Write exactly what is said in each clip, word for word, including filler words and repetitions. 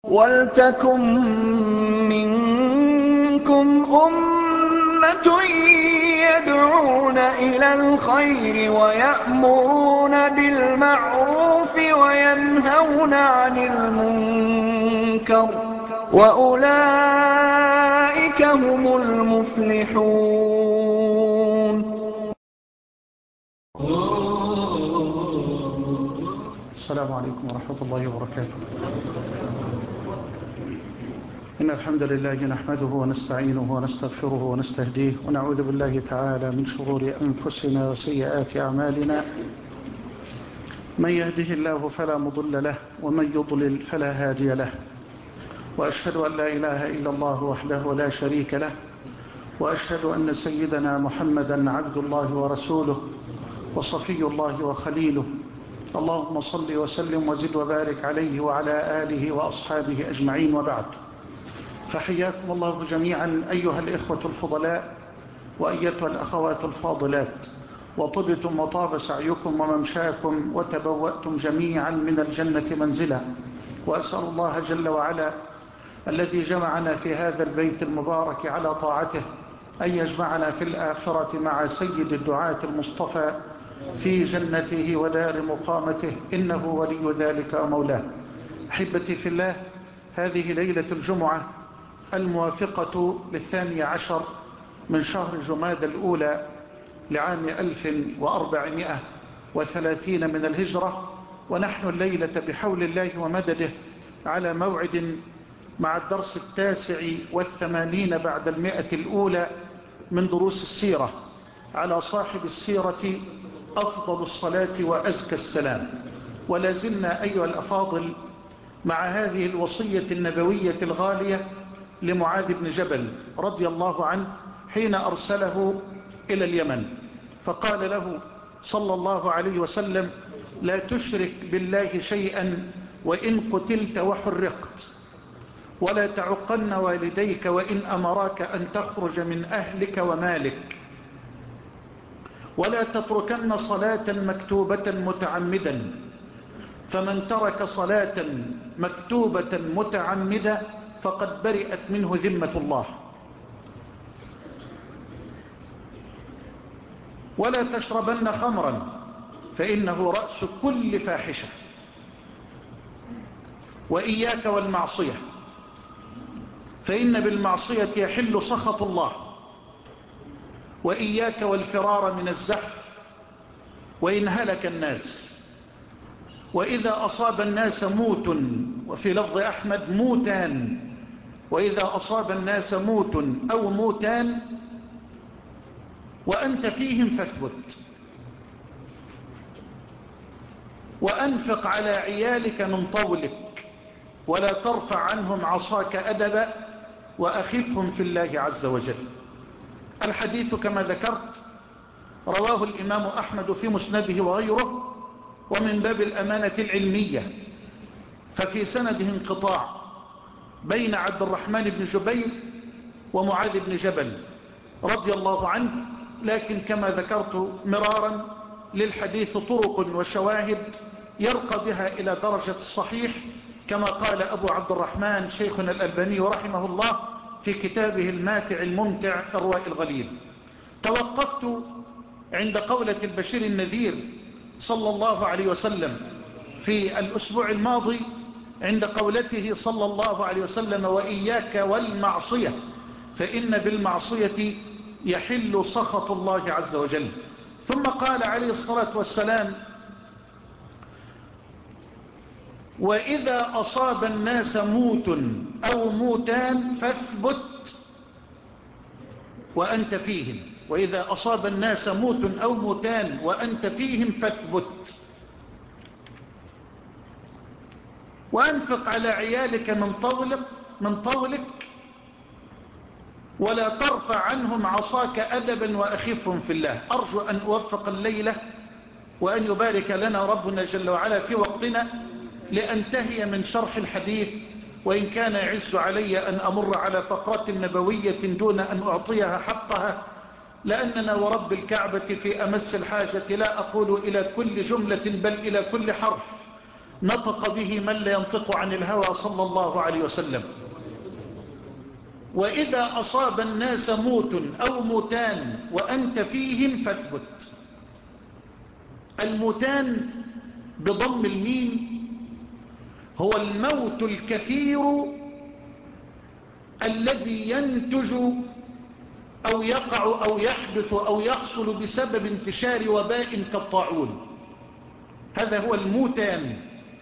وَلْتَكُن مِّنكُمْ أُمَّةٌ يَدْعُونَ إِلَى الْخَيْرِ وَيَأْمُرُونَ بِالْمَعْرُوفِ وَيَنْهَوْنَ عَنِ الْمُنكَرِ ۚ وَأُولَٰئِكَ هُمُ الْمُفْلِحُونَ. السلام عليكم ورحمة الله وبركاته. إن الحمد لله نحمده ونستعينه ونستغفره ونستهديه ونعوذ بالله تعالى من شرور أنفسنا وسيئات أعمالنا. من يهده الله فلا مضل له ومن يضلل فلا هادي له، وأشهد أن لا إله إلا الله وحده لا شريك له، وأشهد أن سيدنا محمدا عبد الله ورسوله وصفي الله وخليله. اللهم صل وسلم وزد وبارك عليه وعلى آله وأصحابه أجمعين، وبعد، فحياكم الله جميعا أيها الإخوة الفضلاء وأيتها الأخوات الفاضلات، وطبتم وطاب سعيكم وممشاكم وتبوأتم جميعا من الجنة منزلا. وأسأل الله جل وعلا الذي جمعنا في هذا البيت المبارك على طاعته أن يجمعنا في الآخرة مع سيد الدعاة المصطفى في جنته ودار مقامته، إنه ولي ذلك ومولاه. أحبتي في الله، هذه ليلة الجمعة الموافقة للثاني عشر من شهر جمادى الأولى لعام ألف وأربعمائة وثلاثين من الهجرة، ونحن الليلة بحول الله ومدده على موعد مع الدرس التاسع والثمانين بعد المئة الأولى من دروس السيرة على صاحب السيرة أفضل الصلاة وأزكى السلام. ولا زلنا أيها الأفاضل مع هذه الوصية النبوية الغالية لمعاذ بن جبل رضي الله عنه حين أرسله إلى اليمن، فقال له صلى الله عليه وسلم: لا تشرك بالله شيئا وإن قتلت وحرقت، ولا تعقن والديك وإن أمراك أن تخرج من أهلك ومالك، ولا تتركن صلاة مكتوبة متعمدا، فمن ترك صلاة مكتوبة متعمدا فقد برئت منه ذمة الله. ولا تشربن خمرا فإنه رأس كل فاحشة، وإياك والمعصية فإن بالمعصية يحل سخط الله، وإياك والفرار من الزحف وإن هلك الناس، وإذا أصاب الناس موت، وفي لفظ أحمد موتان، وإذا أصاب الناس موت أو موتان وأنت فيهم فاثبت، وأنفق على عيالك من طولك، ولا ترفع عنهم عصاك أدبا، وأخفهم في الله عز وجل. الحديث كما ذكرت رواه الإمام أحمد في مسنده وغيره، ومن باب الأمانة العلمية، ففي سنده انقطاع بين عبد الرحمن بن جبير ومعاذ بن جبل رضي الله عنه، لكن كما ذكرت مرارا للحديث طرق وشواهد يرقى بها إلى درجة الصحيح، كما قال أبو عبد الرحمن شيخنا الألباني رحمه الله في كتابه الماتع الممتع إرواء الغليل. توقفت عند قولة البشير النذير صلى الله عليه وسلم في الأسبوع الماضي، عند قولته صلى الله عليه وسلم: وإياك والمعصية فإن بالمعصية يحل سخط الله عز وجل. ثم قال عليه الصلاة والسلام: وإذا أصاب الناس موت أو موتان فاثبت وأنت فيهم، وإذا أصاب الناس موت أو موتان وأنت فيهم فاثبت، وأنفق على عيالك من طولك, من طولك ولا ترفع عنهم عصاك أدبا، وأخفهم في الله. أرجو أن أوفق الليلة وأن يبارك لنا ربنا جل وعلا في وقتنا لأنتهي من شرح الحديث، وإن كان يعز علي أن أمر على فقرة نبوية دون أن أعطيها حقها، لأننا ورب الكعبة في أمس الحاجة، لا أقول إلى كل جملة بل إلى كل حرف، نطق به من لا ينطق عن الهوى صلى الله عليه وسلم. وإذا أصاب الناس موت أو موتان وأنت فيهم فاثبت. الموتان بضم الميم هو الموت الكثير الذي ينتج أو يقع أو يحدث أو يحصل بسبب انتشار وباء كالطاعون. هذا هو الموتان.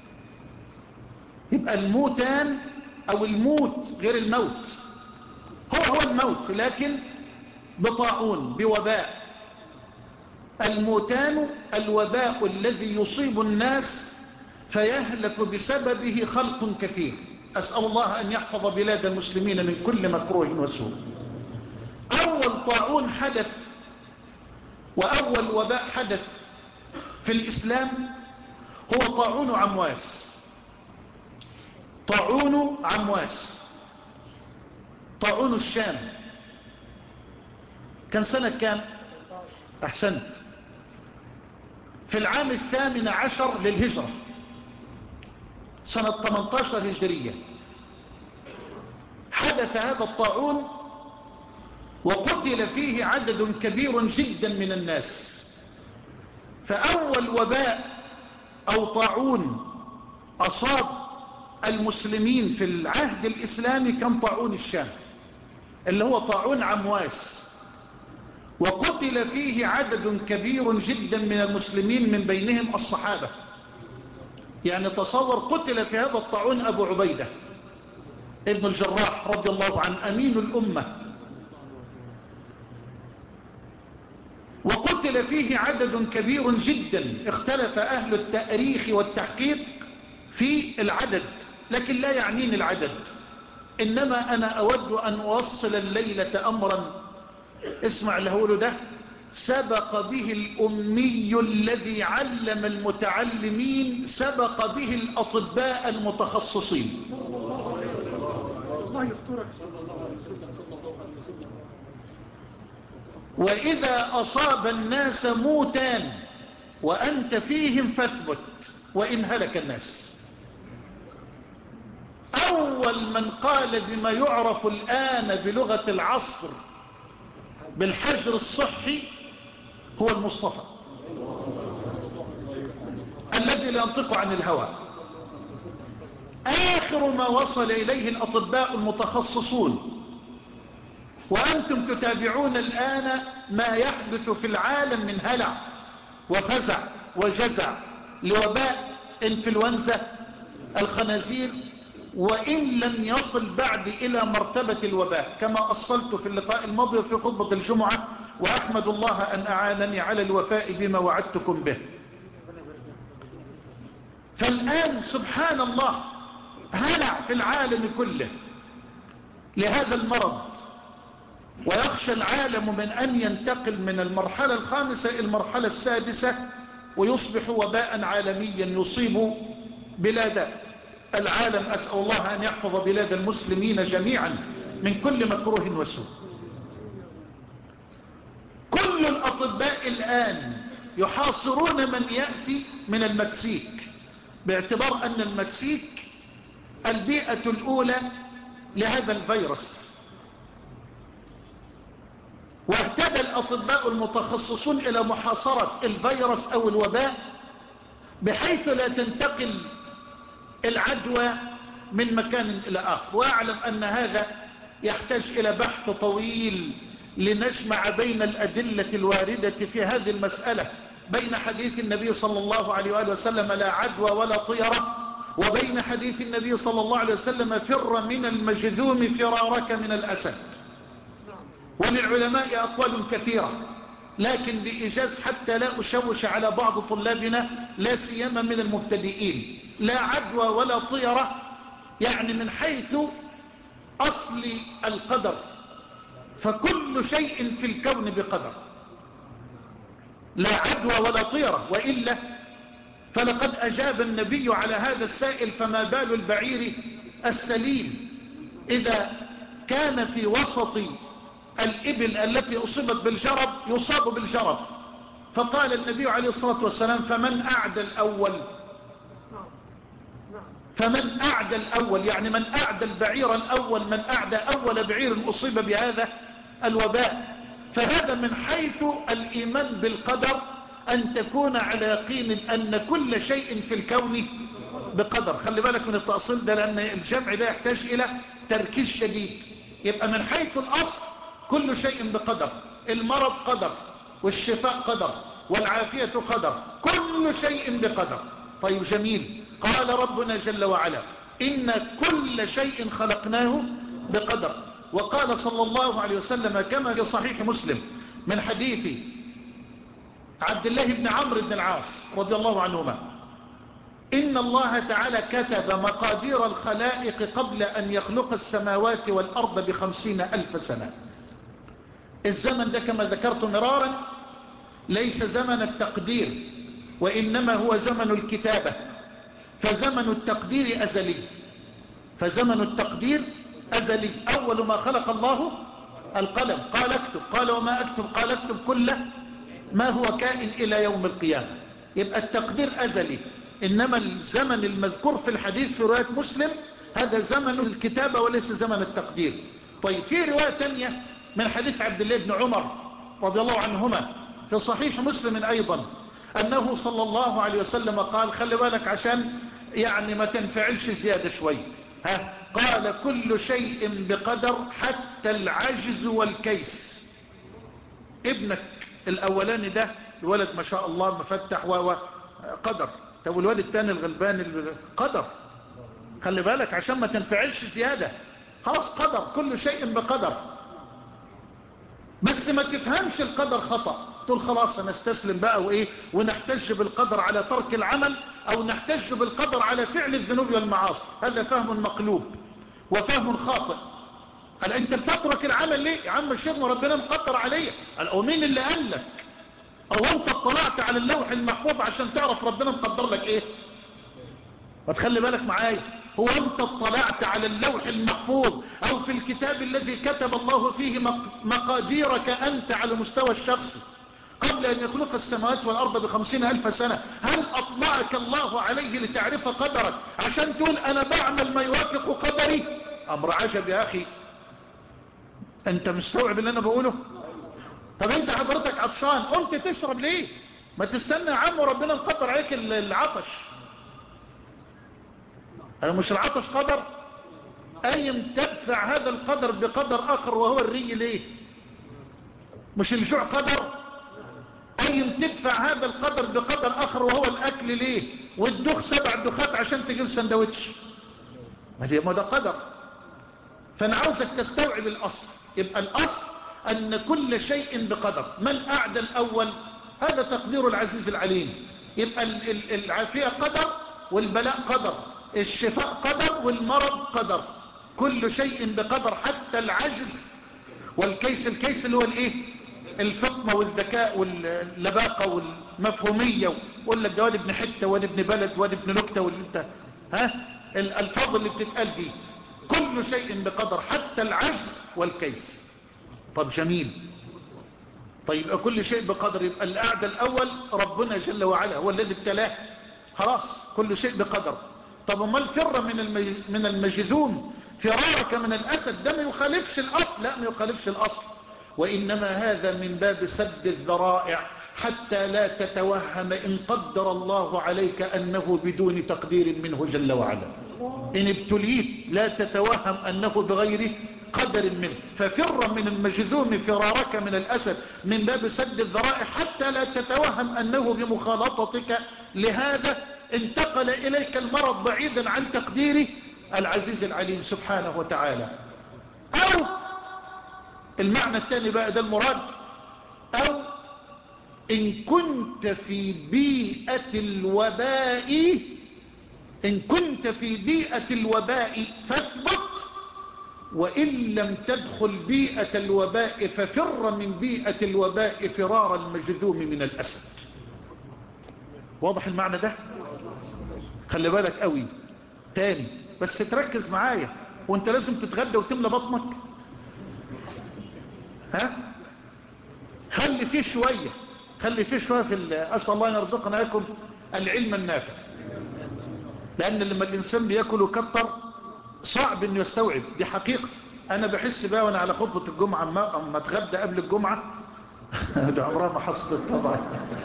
يبقى الموتان أو الموت غير الموت، هو هو الموت لكن بطاعون بوباء. الموتان الوباء الذي يصيب الناس فيهلك بسببه خلق كثير. أسأل الله أن يحفظ بلاد المسلمين من كل مكروه وسوء. أول طاعون حدث وأول وباء حدث في الإسلام هو طاعون عمواس. طاعون عمواس طاعون الشام. كان سنة كام؟ أحسنت، في العام الثامن عشر للهجرة، سنة ثمانية عشر هجرية. حدث هذا الطاعون وقتل فيه عدد كبير جدا من الناس. فأول وباء أو طاعون أصاب المسلمين في العهد الإسلامي كان طاعون الشام اللي هو طاعون عمواس، وقتل فيه عدد كبير جدا من المسلمين من بينهم الصحابة. يعني تصور قتل في هذا الطاعون أبو عبيدة ابن الجراح رضي الله عنه أمين الأمة، وقتل فيه عدد كبير جدا. اختلف أهل التاريخ والتحقيق في العدد، لكن لا يعنيني العدد، إنما أنا أود أن أوصل الليلة أمرا. اسمع اللي هقوله ده: سبق به الأمي الذي علم المتعلمين، سبق به الأطباء المتخصصين. وإذا أصاب الناس موتان وأنت فيهم فاثبت وإن هلك الناس. أول من قال بما يعرف الآن بلغة العصر بالحجر الصحي هو المصطفى الذي لا ينطق عن الهوى. آخر ما وصل إليه الأطباء المتخصصون، وأنتم تتابعون الآن ما يحدث في العالم من هلع وفزع وجزع لوباء إنفلونزا الخنازير، وإن لم يصل بعد إلى مرتبة الوباء كما أصلت في اللقاء الماضي في خطبة الجمعة، وأحمد الله أن أعانني على الوفاء بما وعدتكم به. فالآن سبحان الله هلع في العالم كله لهذا المرض، ويخشى العالم من أن ينتقل من المرحلة الخامسة إلى المرحلة السادسة ويصبح وباء عالميا يصيب بلاد العالم. أسأل الله أن يحفظ بلاد المسلمين جميعا من كل مكروه وسوء. كل الأطباء الآن يحاصرون من يأتي من المكسيك، باعتبار أن المكسيك البيئة الأولى لهذا الفيروس. واهتدى الأطباء المتخصصون إلى محاصرة الفيروس أو الوباء بحيث لا تنتقل العدوى من مكان إلى آخر. وأعلم أن هذا يحتاج إلى بحث طويل لنجمع بين الأدلة الواردة في هذه المسألة، بين حديث النبي صلى الله عليه وآله وسلم لا عدوى ولا طيرة، وبين حديث النبي صلى الله عليه وسلم فر من المجذوم فرارك من الأسد. وللعلماء أقوال كثيرة، لكن بإيجاز حتى لا أشوش على بعض طلابنا لا سيما من المبتدئين. لا عدوى ولا طيرة يعني من حيث أصل القدر، فكل شيء في الكون بقدر. لا عدوى ولا طيرة، وإلا فلقد أجاب النبي على هذا السائل: فما بال البعير السليم إذا كان في وسط الإبل التي أصيبت بالجرب يصاب بالجرب؟ فقال النبي عليه الصلاة والسلام: فمن أعدى الأول؟ فمن أعدى الأول، يعني من أعدى البعير الأول، من أعدى أول بعير أصيب بهذا الوباء. فهذا من حيث الإيمان بالقدر، أن تكون على يقين أن كل شيء في الكون بقدر. خلي بالك من التأصيل ده، لأن الجمع ده يحتاج إلى تركيز شديد. يبقى من حيث الأصل كل شيء بقدر، المرض قدر، والشفاء قدر، والعافية قدر، كل شيء بقدر. طيب جميل. قال ربنا جل وعلا إن كل شيء خلقناه بقدر. وقال صلى الله عليه وسلم كما في صحيح مسلم من حديث عبد الله بن عمرو بن العاص رضي الله عنهما: إن الله تعالى كتب مقادير الخلائق قبل أن يخلق السماوات والأرض بخمسين ألف سنة. الزمن ده كما ذكرت مرارا ليس زمن التقدير، وإنما هو زمن الكتابة. فزمن التقدير أزلي، فزمن التقدير أزلي. أول ما خلق الله القلم، قال اكتب، قال وما اكتب، قال اكتب كل ما هو كائن إلى يوم القيامة. يبقى التقدير أزلي. إنما الزمن المذكور في الحديث في رواية مسلم هذا زمن الكتابة وليس زمن التقدير. طيب في رواية تانية من حديث عبد الله بن عمر رضي الله عنهما في صحيح مسلم أيضا أنه صلى الله عليه وسلم قال، خلي بالك عشان يعني ما تنفعلش زيادة شوي، ها، قال كل شيء بقدر حتى العجز والكيس. ابنك الأولاني ده الولد ما شاء الله مفتح وقدر، طب الولد الثاني الغلبان قدر. خلي بالك عشان ما تنفعلش زيادة، خلاص قدر، كل شيء بقدر. بس ما تفهمش القدر خطأ، تقول خلاص انا استسلم بقى وايه، ونحتج بالقدر على ترك العمل او نحتج بالقدر على فعل الذنوب والمعاصي. هذا فهم مقلوب وفهم خاطئ. قال انت بتترك العمل ليه يا عم الشيخ؟ وربنا مقدر عليا. قال او مين اللي قال لك؟ او انت اطلعت على اللوح المحفوظ عشان تعرف ربنا مقدر لك ايه؟ وتخلي بالك معايا، هو انت اطلعت على اللوح المحفوظ او في الكتاب الذي كتب الله فيه مقاديرك انت على المستوى الشخصي قبل ان يخلق السماوات والارض بخمسين الف سنة؟ هل اطلعك الله عليه لتعرف قدرك عشان تقول انا بعمل ما يوافق قدري؟ امر عجب يا اخي. انت مستوعب اللي انا بقوله؟ طب انت حضرتك عطشان قمت تشرب ليه؟ ما تستنى يا عم وربنا مقدر عليك العطش. أنا مش العطش قدر؟ أيم تدفع هذا القدر بقدر آخر وهو الري ليه؟ مش الجوع قدر؟ أيم تدفع هذا القدر بقدر آخر وهو الأكل ليه؟ والدخ سبع دخات عشان تجيب سندوتش، ما ده قدر. فأنا عاوزك تستوعب الأصل. يبقى الأصل أن كل شيء بقدر. من أعدى الأول؟ هذا تقدير العزيز العليم. يبقى العافية قدر، والبلاء قدر، الشفاء قدر، والمرض قدر، كل شيء بقدر حتى العجز والكيس. الكيس اللي هو الايه؟ الفطنة والذكاء واللباقة والمفهومية، وقول لك ده واد ابن حتة واد ابن بلد واد ابن نكتة واللي انت ها الالفاظ اللي بتتقال دي. كل شيء بقدر حتى العجز والكيس. طب جميل. طيب كل شيء بقدر، يبقى الأعدى الأول ربنا جل وعلا هو الذي ابتلاه، خلاص كل شيء بقدر. طب ما الفر من من المجذوم فرارك من الأسد؟ ده ما يخالفش الأصل. لا ما يخالفش الأصل، وإنما هذا من باب سد الذرائع حتى لا تتوهم إن قدر الله عليك أنه بدون تقدير منه جل وعلا. إن ابتليت لا تتوهم أنه بغير قدر منه. ففر من المجذوم فرارك من الأسد من باب سد الذرائع حتى لا تتوهم أنه بمخالطتك لهذا انتقل إليك المرض بعيدا عن تقدير العزيز العليم سبحانه وتعالى. أو المعنى الثاني بقى ده المراد، أو إن كنت في بيئة الوباء، إن كنت في بيئة الوباء فاثبت، وإن لم تدخل بيئة الوباء ففر من بيئة الوباء فرار المجذوم من الأسد. واضح المعنى ده؟ خلي بالك قوي تاني بس تركز معايا، وانت لازم تتغدى وتملى بطنك. ها خلي فيه شوية، خلي فيه شوية في أسأل الله أن يرزقنا لكم العلم النافع، لأن لما الإنسان بيأكل وكتر صعب أنه يستوعب، دي حقيقة. أنا بحس بقى وأنا على خطبة الجمعة أما أتغدى قبل الجمعة ده عمرها ما حصلت طبعا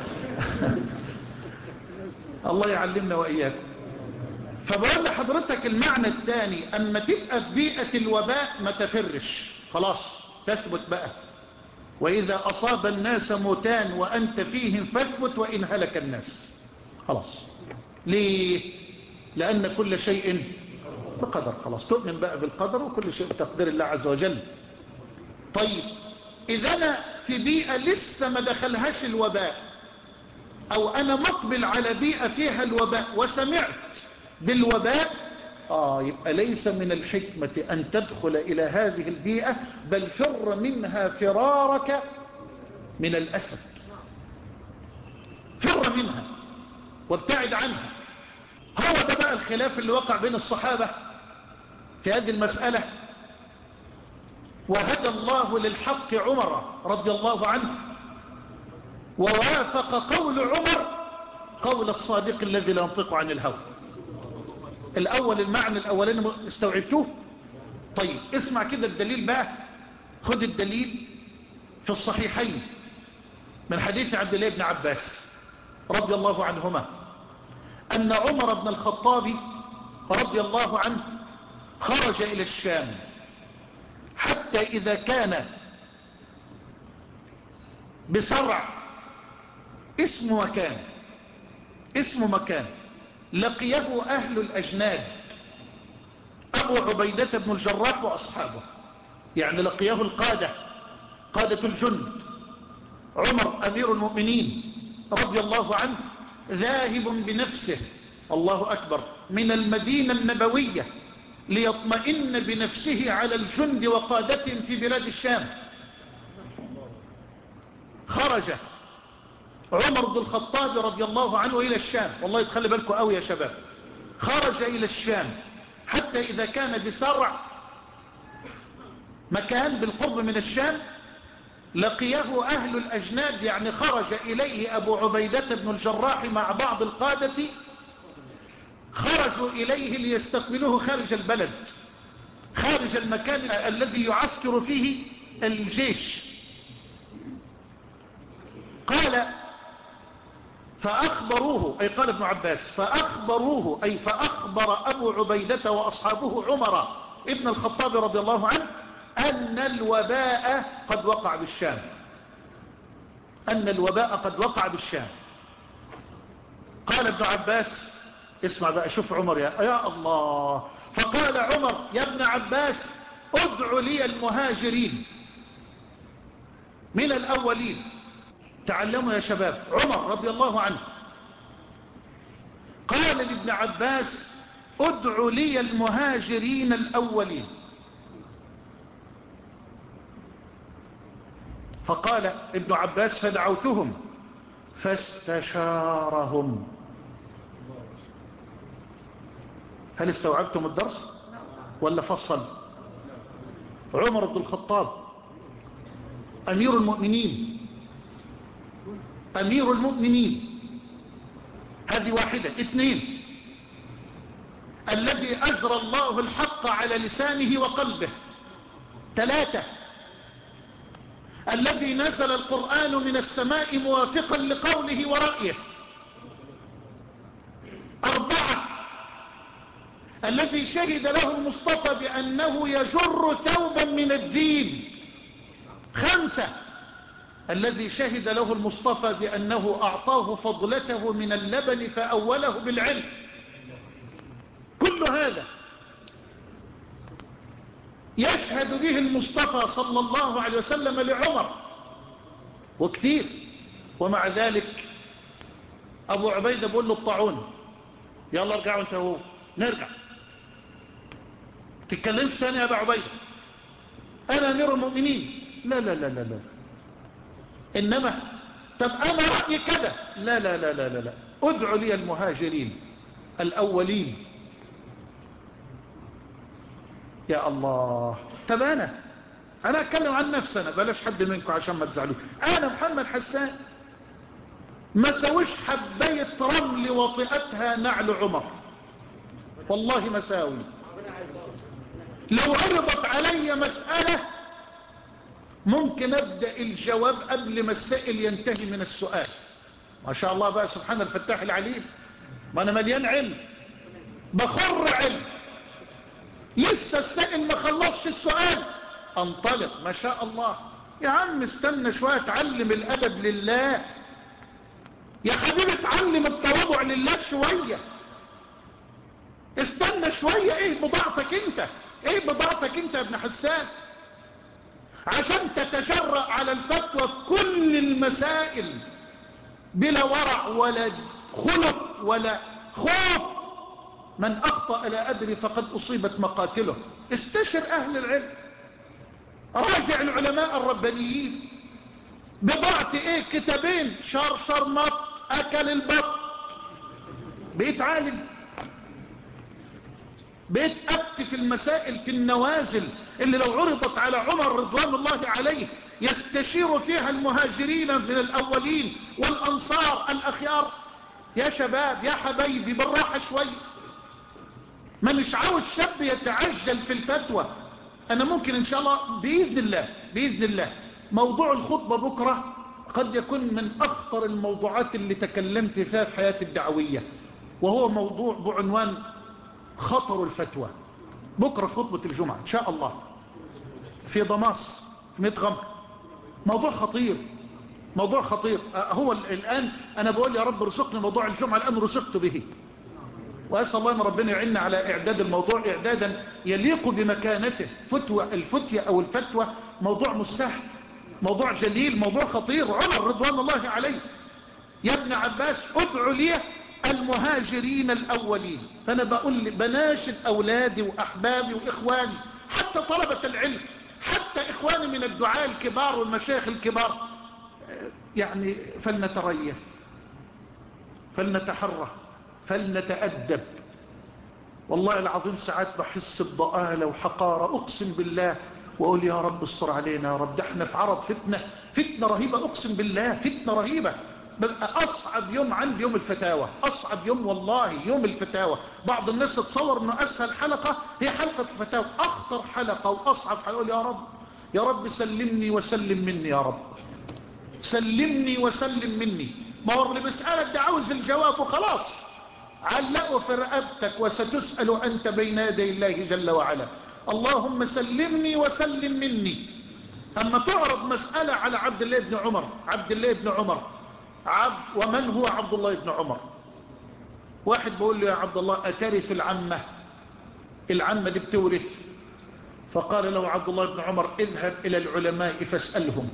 الله يعلمنا وإياكم. فبقول لحضرتك المعنى الثاني، أما تبقى في بيئة الوباء ما تفرش، خلاص تثبت بقى. وإذا أصاب الناس موتان وأنت فيهم فاثبت وإن هلك الناس، خلاص. ليه؟ لأن كل شيء بقدر، خلاص تؤمن بقى بالقدر وكل شيء بتقدير الله عز وجل. طيب إذا أنا في بيئة لسه ما دخلهاش الوباء، أو أنا مقبل على بيئة فيها الوباء وسمعت بالوباء، آه يبقى ليس من الحكمة أن تدخل إلى هذه البيئة، بل فر منها فرارك من الأسد، فر منها وابتعد عنها. هو ده بقى الخلاف اللي وقع بين الصحابة في هذه المسألة. وهدى الله للحق عمر رضي الله عنه، ووافق قول عمر قول الصادق الذي لا ينطق عن الهوى. الأول المعنى الأولين استوعبتوه؟ طيب اسمع كده الدليل بقى، خد الدليل في الصحيحين من حديث عبد الله بن عباس رضي الله عنهما أن عمر بن الخطاب رضي الله عنه خرج إلى الشام، حتى إذا كان بسرع، اسم مكان اسم مكان لقيه أهل الأجناد، أبو عبيدة بن الجراح وأصحابه، يعني لقيه القادة، قادة الجند. عمر أمير المؤمنين رضي الله عنه ذاهب بنفسه، الله أكبر، من المدينة النبوية ليطمئن بنفسه على الجند وقادتهم في بلاد الشام. خرج عمر بن الخطاب رضي الله عنه إلى الشام، والله تخلي بالكم قوي يا شباب، خرج إلى الشام حتى إذا كان بسرع مكان بالقرب من الشام لقيه أهل الأجناد، يعني خرج إليه أبو عبيدة بن الجراح مع بعض القادة، خرجوا إليه ليستقبلوه خارج البلد، خارج المكان الذي يعسكر فيه الجيش. قال فأخبروه، أي قال ابن عباس فأخبروه، أي فأخبر أبو عبيدة وأصحابه عمر ابن الخطاب رضي الله عنه أن الوباء قد وقع بالشام، أن الوباء قد وقع بالشام. قال ابن عباس، اسمع بقى، شوف عمر يا, يا الله. فقال عمر يا ابن عباس ادع لي المهاجرين من الأولين. تعلموا يا شباب، عمر رضي الله عنه قال لابن عباس ادع لي المهاجرين الأولين. فقال ابن عباس فدعوتهم فاستشارهم. هل استوعبتم الدرس ولا فصل؟ عمر بن الخطاب أمير المؤمنين، أمير المؤمنين، هذه واحدة. اثنين، الذي أجرى الله الحق على لسانه وقلبه. ثلاثة، الذي نزل القرآن من السماء موافقا لقوله ورأيه. أربعة، الذي شهد له المصطفى بأنه يجر ثوبا من الدين. خمسة، الذي شهد له المصطفى بأنه أعطاه فضلته من اللبن فأوله بالعلم. كل هذا يشهد به المصطفى صلى الله عليه وسلم لعمر، وكثير. ومع ذلك أبو عبيدة بيقول له الطاعون، يلا ارجعوا انت هو، نرجع، تتكلمش تاني يا أبو عبيدة، أنا أمير المؤمنين. لا لا لا لا لا إنما طب أنا رأيي كذا، لا لا لا لا لا ادعوا لي المهاجرين الأولين. يا الله. طب أنا أنا أتكلم عن نفسي أنا، بلاش حد منكم عشان ما تزعلوش. أنا محمد حسان ما سويش حباية رمل وطئتها نعل عمر، والله مساوي. لو عرضت علي مسألة ممكن أبدأ الجواب قبل ما السائل ينتهي من السؤال. ما شاء الله بقى سبحان الفتاح العليم، ما أنا مليان علم، بخر علم، لسه السائل ما خلصش السؤال انطلق. ما شاء الله. يا عم استنى شوية، اتعلم الأدب لله يا حبيبي، اتعلم التواضع لله شوية، استنى شوية. ايه بضاعتك انت؟ ايه بضاعتك انت يا ابن حسان عشان تتجرأ على الفتوى في كل المسائل بلا ورع ولا خلق ولا خوف؟ من أخطأ لا أدري فقد أصيبت مقاتله. استشر أهل العلم، راجع العلماء الربانيين. بضاعتي ايه؟ كتابين شرشر مط أكل البط، بقيت عالم، بقيت أفتي في المسائل في النوازل اللي لو عرضت على عمر رضوان الله عليه يستشير فيها المهاجرين من الأولين والأنصار الأخيار. يا شباب يا حبايبي بالراحة شوي، ما مش عاوز شاب يتعجل في الفتوى. أنا ممكن إن شاء الله بإذن الله بإذن الله موضوع الخطبة بكرة قد يكون من أخطر الموضوعات اللي تكلمت فيها في حياتي الدعوية، وهو موضوع بعنوان خطر الفتوى. بكرة في خطبة الجمعة إن شاء الله في ضماس في ميت غمر. موضوع خطير، موضوع خطير. هو الآن أنا بقول يا رب رزقني موضوع الجمعة الآن رزقت به، وأسأل الله أن ربنا يعيننا على إعداد الموضوع إعدادا يليق بمكانته. فتوى الفتية أو الفتوى موضوع مستحيل، موضوع جليل، موضوع خطير. عمر رضوان الله عليه يا ابن عباس ادعوا لي المهاجرين الأولين. فأنا بقول بناشد أولادي وأحبابي وإخواني حتى طلبة العلم، حتى إخواني من الدعاة الكبار والمشايخ الكبار، يعني فلنتريث، فلنتحرى، فلنتأدب. والله العظيم ساعات بحس بضآلة وحقارة أقسم بالله، وأقول يا رب استر علينا يا رب، ده احنا في عرض فتنة، فتنة رهيبة أقسم بالله، فتنة رهيبة. ببقى أصعب يوم عندي يوم الفتاوى، أصعب يوم والله يوم الفتاوى. بعض الناس تتصور أنه أسهل حلقة هي حلقة الفتاوى، أخطر حلقة وأصعب حلقة. أقول يا رب يا رب سلمني وسلم مني، يا رب سلمني وسلم مني. ما هو اللي بيسألك ده عاوز الجواب وخلاص، علقوا في رقبتك وستسأل أنت بين يدي الله جل وعلا. اللهم سلمني وسلم مني. أما تعرض مسألة على عبد الله بن عمر، عبد الله بن عمر عبد ومن هو عبد الله بن عمر؟ واحد بيقول له يا عبد الله أترث العمة؟ العمة دي بتورث. فقال له عبد الله بن عمر اذهب إلى العلماء فاسألهم.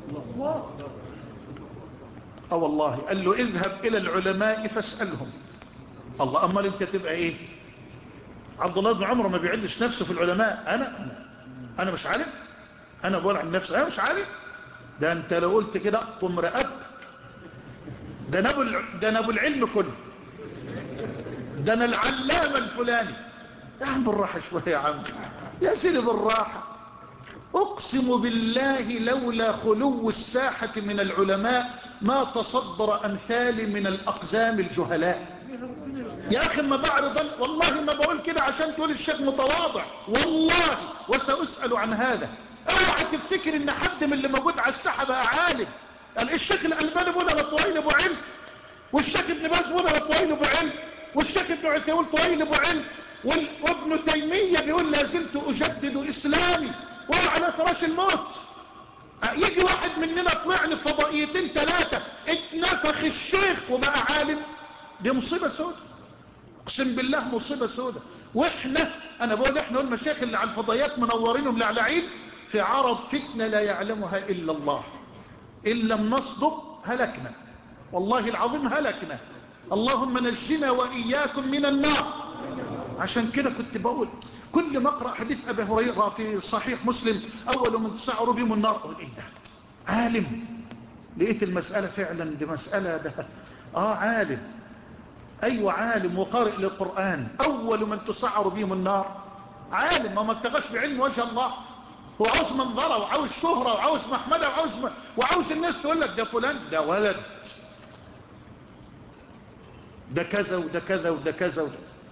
اه والله قال له اذهب إلى العلماء فاسألهم. الله، أمال انت تبقى ايه؟ عبد الله بن عمر ما بيعدش نفسه في العلماء. أنا أنا, أنا مش عالم، أنا بقول عن نفسي أنا مش عالم. ده أنت لو قلت كده اقطم رقبتك. ده أنا أبو ده أنا أبو العلم كله، ده أنا العلامة الفلاني. يا عم بالراحة شوية يا عم، يا سيدي بالراحة. أقسم بالله لولا خلو الساحة من العلماء ما تصدر أمثالي من الأقزام الجهلاء. يا أخي ما بعرض، والله ما بقول كده عشان تقول الشيخ متواضع، والله وسأسأل عن هذا. اوعى تفتكر ان حد من اللي موجود على الساحة بقى عالم. الشيخ الألباني بيقول انا طويل ابو علم، والشيخ ابن باز بيقول انا طويل ابو علم، والشيخ ابن عثيمين طويل ابو علم، وابن تيمية بيقول لازلت اجدد اسلامي وهو على فراش الموت. يجي واحد مننا طلع لي فضائيتين ثلاثة اتنفخ الشيخ وبقى عالم. دي مصيبة سودة، اقسم بالله مصيبة سودة. واحنا انا بقول احنا المشايخ اللي على الفضائيات منورين وملعلعين في عرض فتنة لا يعلمها الا الله. ان لم نصدق هلكنا، والله العظيم هلكنا. اللهم نجنا واياكم من النار. عشان كده كنت بقول كل ما اقرأ حديث ابي هريرة في صحيح مسلم اول من تسعر بهم النار، اقول ايه ده عالم. لقيت المسألة فعلا دي مسألة ده اه عالم، ايوه عالم وقارئ للقرآن. اول من تسعر بهم النار عالم، ما ما ابتغاش بعلم وجه الله، وعاوز منظره وعاوز شهرة وعاوز محمدة وعاوز م... وعاوز الناس تقول لك ده فلان ده ولد، ده كذا وده كذا وده كذا وده.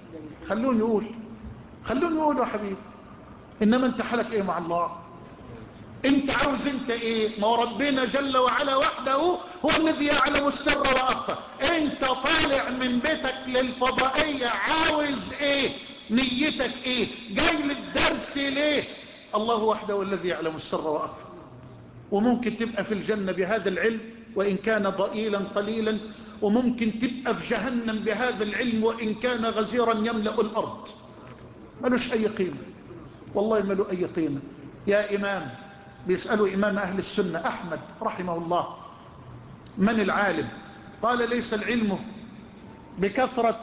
خلون يقول خلون يقولوا يا حبيبي. إنما انت حالك ايه مع الله؟ انت عاوز انت ايه؟ ما ربنا جل وعلا وحده هو الذي يعلم السر وأخفى. انت طالع من بيتك للفضائية عاوز ايه؟ نيتك ايه؟ جاي للدرس ليه؟ الله وحده الذي يعلم السر وأخفى. وممكن تبقى في الجنة بهذا العلم وإن كان ضئيلا قليلا، وممكن تبقى في جهنم بهذا العلم وإن كان غزيرا يملأ الأرض. ملوش أي قيمة، والله ملو أي قيمة. يا إمام، بيسألوا إمام أهل السنة أحمد رحمه الله من العالم؟ قال ليس العلم بكثرة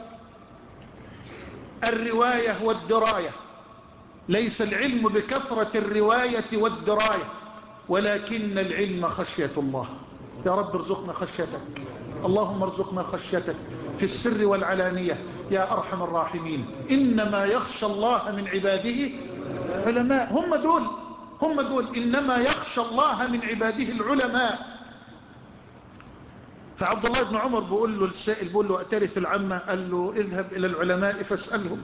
الرواية والدراية، ليس العلم بكثرة الرواية والدراية، ولكن العلم خشية الله. يا رب ارزقنا خشيتك، اللهم ارزقنا خشيتك في السر والعلانية يا أرحم الراحمين. إنما يخشى الله من عباده علماء. هم دول هم دول إنما يخشى الله من عباده العلماء. فعبد الله بن عمر بيقول له السائل، بيقول له أترث العامة؟ قال له اذهب إلى العلماء فاسألهم.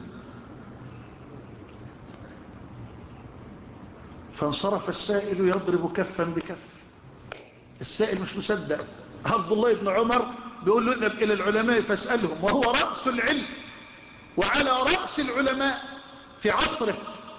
فانصرف السائل يضرب كفا بكف. السائل مش مصدق. عبد الله بن عمر بيقول له اذهب إلى العلماء فاسألهم، وهو رأس العلم وعلى رأس العلماء في عصره.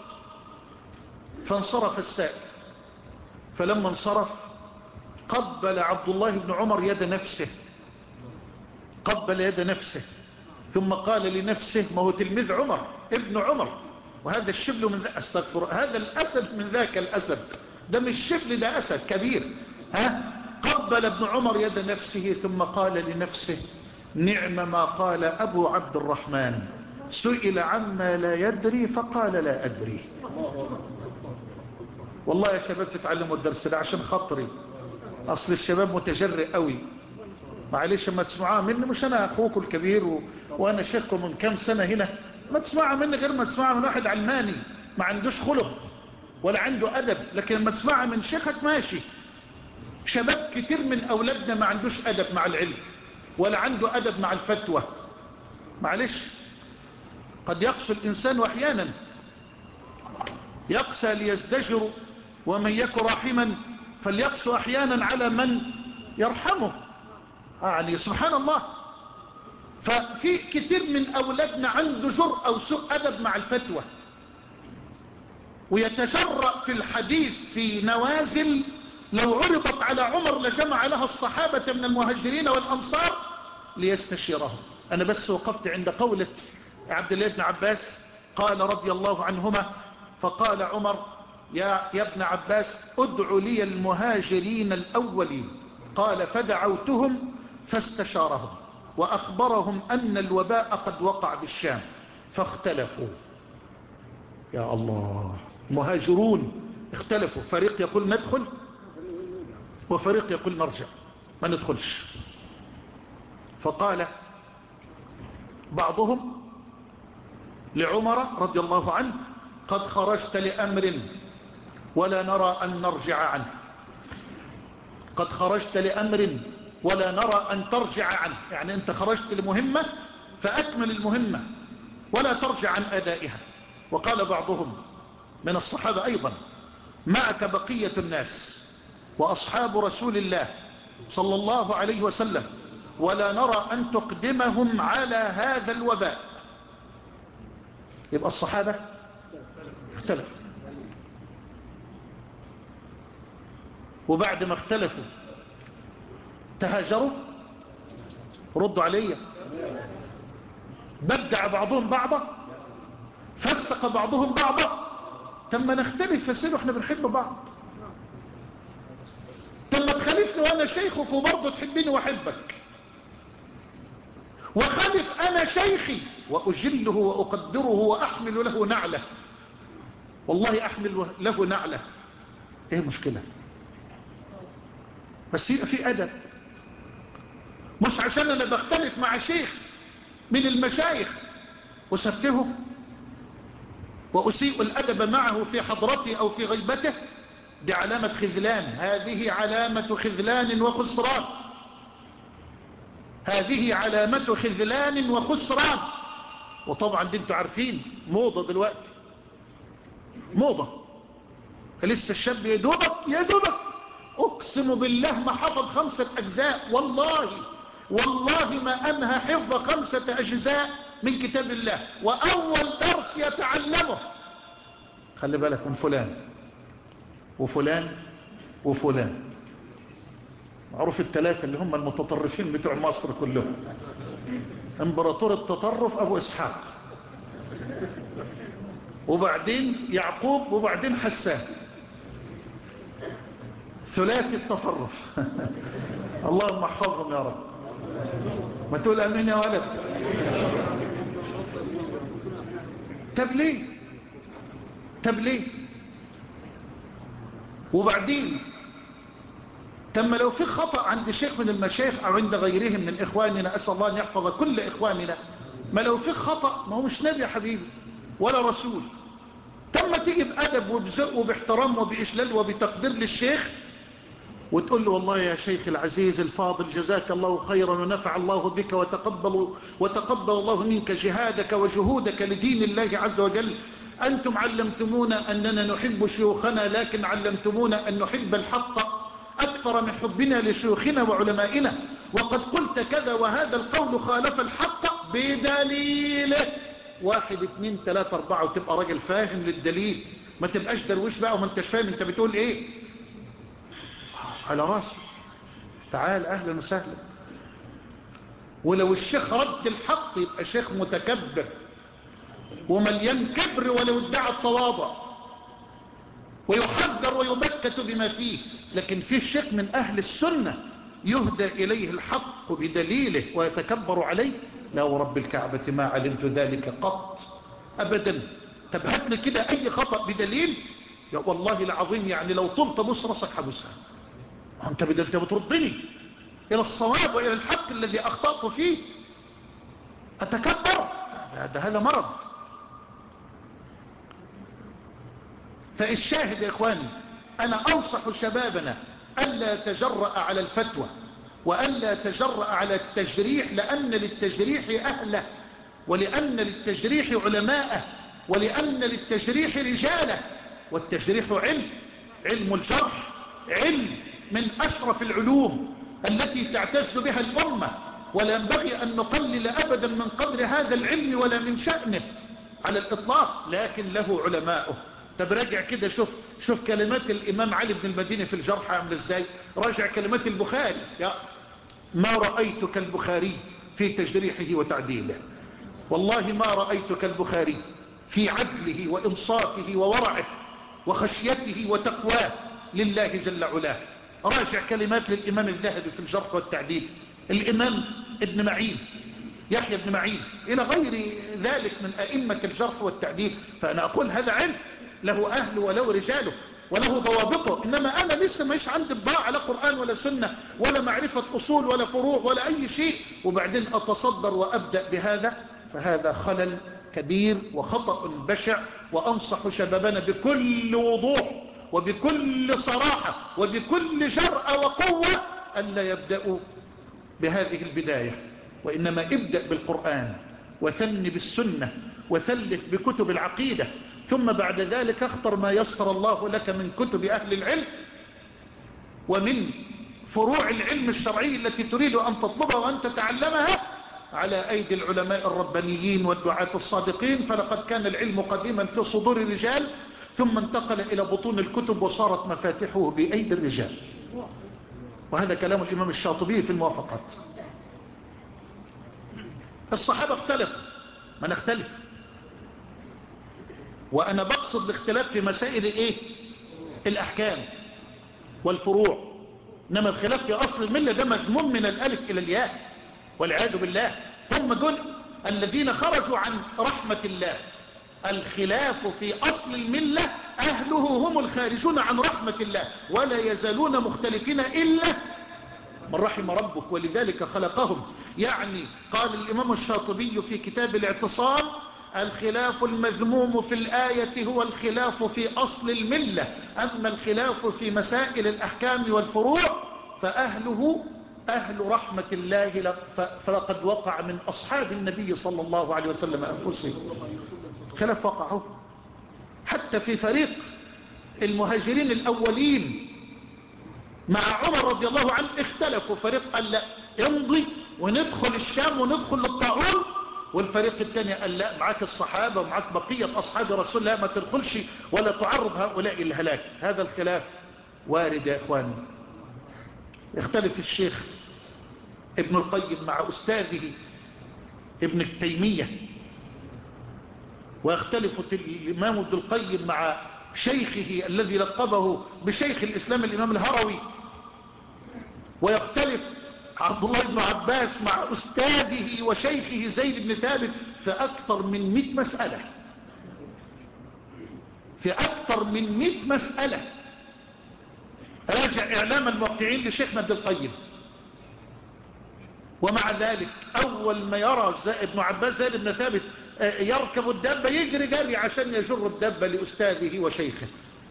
فانصرف السائل، فلما انصرف قبل عبد الله بن عمر يد نفسه، قبل يد نفسه، ثم قال لنفسه، ما هو تلميذ عمر ابن عمر، وهذا الشبل من ذا استغفر، هذا الأسد من ذاك الأسد، ده مش شبل، ده أسد كبير. ها قبل ابن عمر يد نفسه ثم قال لنفسه نعم ما قال أبو عبد الرحمن، سئل عما لا يدري فقال لا أدري. والله يا شباب تتعلموا الدرس ده عشان خاطري، أصل الشباب متجرئ قوي. معلش ما تسمعوها مني، مش أنا أخوكم الكبير و... وأنا شيخكم من كام سنة هنا، ما تسمعها مني غير ما تسمعها من واحد علماني ما عندوش خلق ولا عنده أدب. لكن لما تسمعها من شيخك ماشي. شباب كتير من أولادنا ما عندوش أدب مع العلم ولا عنده أدب مع الفتوى. معلش قد يقسو الإنسان وأحيانا يقسى ليزدجر، ومن يك رحما فليقسو أحيانا على من يرحمه. يعني سبحان الله. ففي كتير من أولادنا عنده جرأة وسوء أدب مع الفتوى، ويتجرأ في الحديث في نوازل لو عرضت على عمر لجمع لها الصحابة من المهاجرين والأنصار ليستشيرهم. أنا بس وقفت عند قولة عبد الله بن عباس قال رضي الله عنهما، فقال عمر يا, يا ابن عباس ادعوا لي المهاجرين الأولين. قال فدعوتهم فاستشارهم وأخبرهم أن الوباء قد وقع بالشام فاختلفوا. يا الله، مهاجرون اختلفوا، فريق يقول ندخل وفريق يقول نرجع ما ندخلش. فقال بعضهم لعمر رضي الله عنه قد خرجت لأمر ولا نرى أن نرجع عنه، قد خرجت لأمر ولا نرى أن ترجع عنه، يعني أنت خرجت لمهمة فأكمل المهمة ولا ترجع عن أدائها. وقال بعضهم من الصحابة أيضا معك بقية الناس وأصحاب رسول الله صلى الله عليه وسلم ولا نرى أن تقدمهم على هذا الوباء. يبقى الصحابة اختلفوا، وبعد ما اختلفوا تهاجروا. ردوا علي. بدع بعضهم بعضا، فسق بعضهم بعضا. تم نختلف فسيروا احنا بنحب بعض. تم تخالفني وانا شيخك وبرضه تحبني واحبك، وخالف انا شيخي واجله واقدره واحمل له نعله، والله احمل له نعله. ايه مشكلة؟ بس يبقى في ادب، مش عشان انا بختلف مع شيخ من المشايخ وسبته واسيء الادب معه في حضرتي او في غيبته. دي علامة خذلان، هذه علامة خذلان وخسران، هذه علامة خذلان وخسران. وطبعا دي انتوا عارفين موضة دلوقتي، موضة. لسه الشاب يدوبك يدوبك اقسم بالله ما حفظ خمسة اجزاء، والله والله ما انهى حفظ خمسة اجزاء من كتاب الله، واول درس يتعلمه خلي بالك من فلان وفلان وفلان، معروف الثلاثة اللي هم المتطرفين بتوع مصر كلهم، امبراطور التطرف ابو اسحاق، وبعدين يعقوب، وبعدين حسان، ثلاثي التطرف. اللهم احفظهم يا رب. ما تقول امين يا ولد. طب ليه طب ليه وبعدين تم لو في خطأ عند شيخ من المشايخ او عند غيرهم من اخواننا، اسأل الله ان يحفظ كل اخواننا، ما لو في خطأ ما هو مش نبي يا حبيبي ولا رسول، تم تيجي بأدب وبذوق وباحترام وبإجلال وبتقدير للشيخ وتقول له والله يا شيخ العزيز الفاضل جزاك الله خيرا ونفع الله بك وتقبل وتقبل الله منك جهادك وجهودك لدين الله عز وجل. أنتم علمتمونا أننا نحب شيوخنا، لكن علمتمونا أن نحب الحق أكثر من حبنا لشيوخنا وعلمائنا، وقد قلت كذا وهذا القول خالف الحق بدليله، واحد اثنين ثلاثة اربعة، وتبقى راجل فاهم للدليل، ما تبقاش درويش بقى وما انتش فاهم انت بتقول ايه. على راسي، تعال اهلا وسهلا. ولو الشيخ رد الحق يبقى شيخ متكبر ومليان كبر ولو ادعى التواضع، ويحذر ويبكت بما فيه. لكن في شيخ من اهل السنة يهدى اليه الحق بدليله ويتكبر عليه، لا ورب الكعبة ما علمت ذلك قط ابدا. طب هات لي كده اي خطأ بدليل، يا والله العظيم يعني لو طلت ابوس راسك حبسها. انت بدل انت بتردني الى الصواب والى الحق الذي اخطأت فيه، اتكبر؟ هذا هذا مرض. فالشاهد يا اخواني، انا انصح شبابنا الا يتجرأ على الفتوى والا يتجرأ على التجريح، لان للتجريح اهله، ولان للتجريح علماءه، ولان للتجريح رجاله. والتجريح علم، علم الجرح علم من اشرف العلوم التي تعتز بها الامة، ولا ينبغي ان نقلل ابدا من قدر هذا العلم ولا من شأنه على الاطلاق، لكن له علماءه. طب راجع كده، شوف شوف كلمات الامام علي بن المديني في الجرح عامله ازاي، راجع كلمات البخاري، يا ما رأيت كالبخاري في تجريحه وتعديله، والله ما رأيت كالبخاري في عدله وانصافه وورعه وخشيته وتقواه لله جل علاه. راجع كلمات للامام الذهبي في الجرح والتعديل، الامام ابن معين يحيى بن معين، الى غير ذلك من ائمة الجرح والتعديل. فانا اقول هذا علم له اهله وله رجاله وله ضوابطه، انما انا لسه مش عندي بضاعة لا قرآن ولا سنة ولا معرفة اصول ولا فروع ولا اي شيء، وبعدين اتصدر وابدأ بهذا، فهذا خلل كبير وخطأ بشع. وانصح شبابنا بكل وضوح وبكل صراحة وبكل جرأة وقوة ألا يبدأوا بهذه البداية، وإنما ابدأ بالقرآن وثني بالسنة وثلث بكتب العقيدة، ثم بعد ذلك اختر ما يسر الله لك من كتب أهل العلم ومن فروع العلم الشرعي التي تريد أن تطلبها وأن تتعلمها على أيدي العلماء الربانيين والدعاة الصادقين. فلقد كان العلم قديما في صدور الرجال ثم انتقل إلى بطون الكتب وصارت مفاتحه بأيدي الرجال، وهذا كلام الإمام الشاطبي في الموافقات. الصحابة اختلفوا، ما نختلف، وأنا بقصد الاختلاف في مسائل الايه الأحكام والفروع، إنما الخلاف في أصل الملة ده مذموم من الألف إلى الياء والعياذ بالله. هم دول الذين خرجوا عن رحمة الله. الخلاف في أصل الملة أهله هم الخارجون عن رحمة الله، ولا يزالون مختلفين إلا من رحم ربك، ولذلك خلقهم. يعني قال الإمام الشاطبي في كتاب الاعتصام: الخلاف المذموم في الآية هو الخلاف في أصل الملة، أما الخلاف في مسائل الأحكام والفروع فأهله أهل رحمة الله فلقد وقع من أصحاب النبي صلى الله عليه وسلم أنفسهم خلاف وقعه. حتى في فريق المهاجرين الأولين مع عمر رضي الله عنه اختلفوا. فريق قال لا امضي وندخل الشام وندخل للطاعون، والفريق الثاني قال لا معاك الصحابة ومعاك بقية أصحاب رسول الله ما تدخلش ولا تعرض هؤلاء الهلاك. هذا الخلاف وارد يا إخواني. يختلف الشيخ ابن القيم مع أستاذه ابن التيمية، ويختلف الإمام ابن القيم مع شيخه الذي لقبه بشيخ الإسلام الإمام الهروي، ويختلف عبد الله بن عباس مع أستاذه وشيخه زيد بن ثابت في أكثر من مئة مسألة، في أكثر من مئة مسألة. راجع إعلام الموقعين لشيخنا ابن القيم. ومع ذلك أول ما يرى ابن عباس زيد بن ثابت يركب الدابة يجري جري عشان يجر الدابة لأستاذه وشيخه.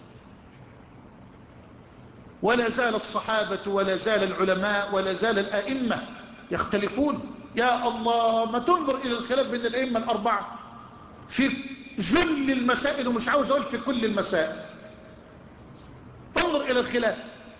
ولا زال الصحابة ولا زال العلماء ولا زال الأئمة يختلفون. يا الله ما تنظر إلى الخلاف بين الأئمة الأربعة في جل المسائل، ومش عاوز أقول في كل المسائل. انظر إلى الخلاف.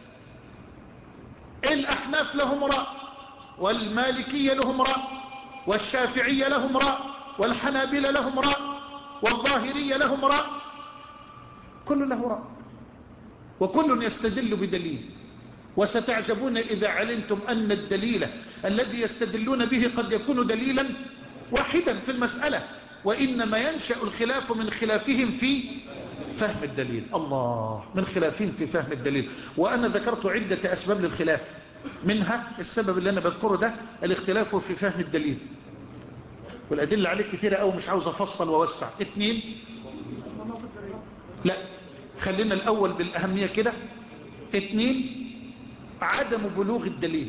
الأحناف لهم رأي، والمالكية لهم رأي، والشافعية لهم رأي، والحنابلة لهم رأي، والظاهرية لهم رأي. كل له رأي وكل يستدل بدليل. وستعجبون إذا علمتم أن الدليل الذي يستدلون به قد يكون دليلا واحدا في المسألة، وإنما ينشأ الخلاف من خلافهم في فهم الدليل. الله، من خلافهم في فهم الدليل. وأنا ذكرت عدة أسباب للخلاف، منها السبب اللي أنا بذكره ده الاختلاف في فهم الدليل، والأدلة عليه كتيرة أو مش عاوز أفصل ووسع. اتنين، لا خلينا الأول بالأهمية كده. اتنين، عدم بلوغ الدليل.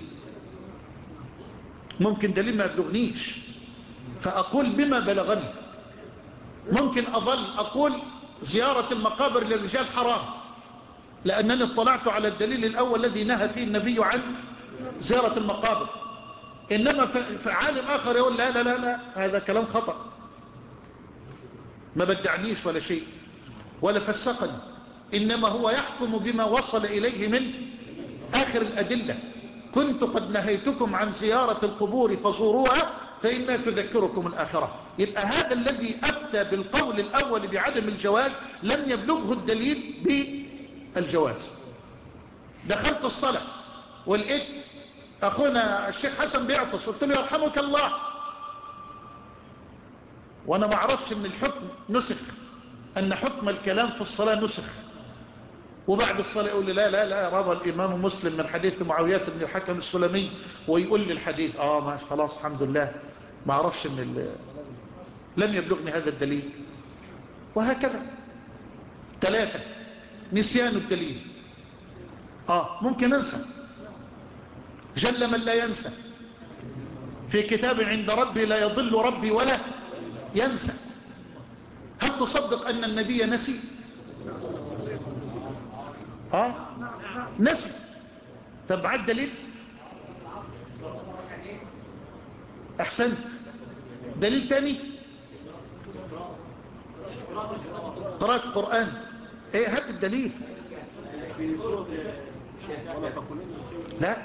ممكن دليل ما يبلغنيش فأقول بما بلغني. ممكن أظل أقول زيارة المقابر للرجال حرام لأنني اطلعت على الدليل الأول الذي نهى فيه النبي عن زيارة المقابر، إنما فعالم آخر يقول لا لا لا لا هذا كلام خطأ، ما بدعنيش ولا شيء ولا فسقني، إنما هو يحكم بما وصل إليه من آخر الأدلة. كنت قد نهيتكم عن زيارة القبور فزوروها فإنها تذكركم الآخرة. يبقى هذا الذي أفتى بالقول الأول بعدم الجواز لم يبلغه الدليل بالجواز. دخلت الصلاة ولقيت أخونا الشيخ حسن بيعطس، قلت له يرحمك الله، وأنا ما أعرفش أن الحكم نسخ، أن حكم الكلام في الصلاة نسخ. وبعد الصلاة يقول لي لا لا لا روى الإمام مسلم من حديث معاوية بن الحكم السلمي، ويقول لي الحديث آه ماشي خلاص الحمد لله، ما أعرفش أن لم يبلغني هذا الدليل. وهكذا. ثلاثة، نسيان الدليل. آه ممكن أنسى، جل من لا ينسى، في كتاب عند ربي لا يضل ربي ولا ينسى. هل تصدق أن النبي نسي؟ آه نسي. طب عاد دليل؟ أحسنت. دليل تاني قراءة القرآن. ايه هات الدليل. لا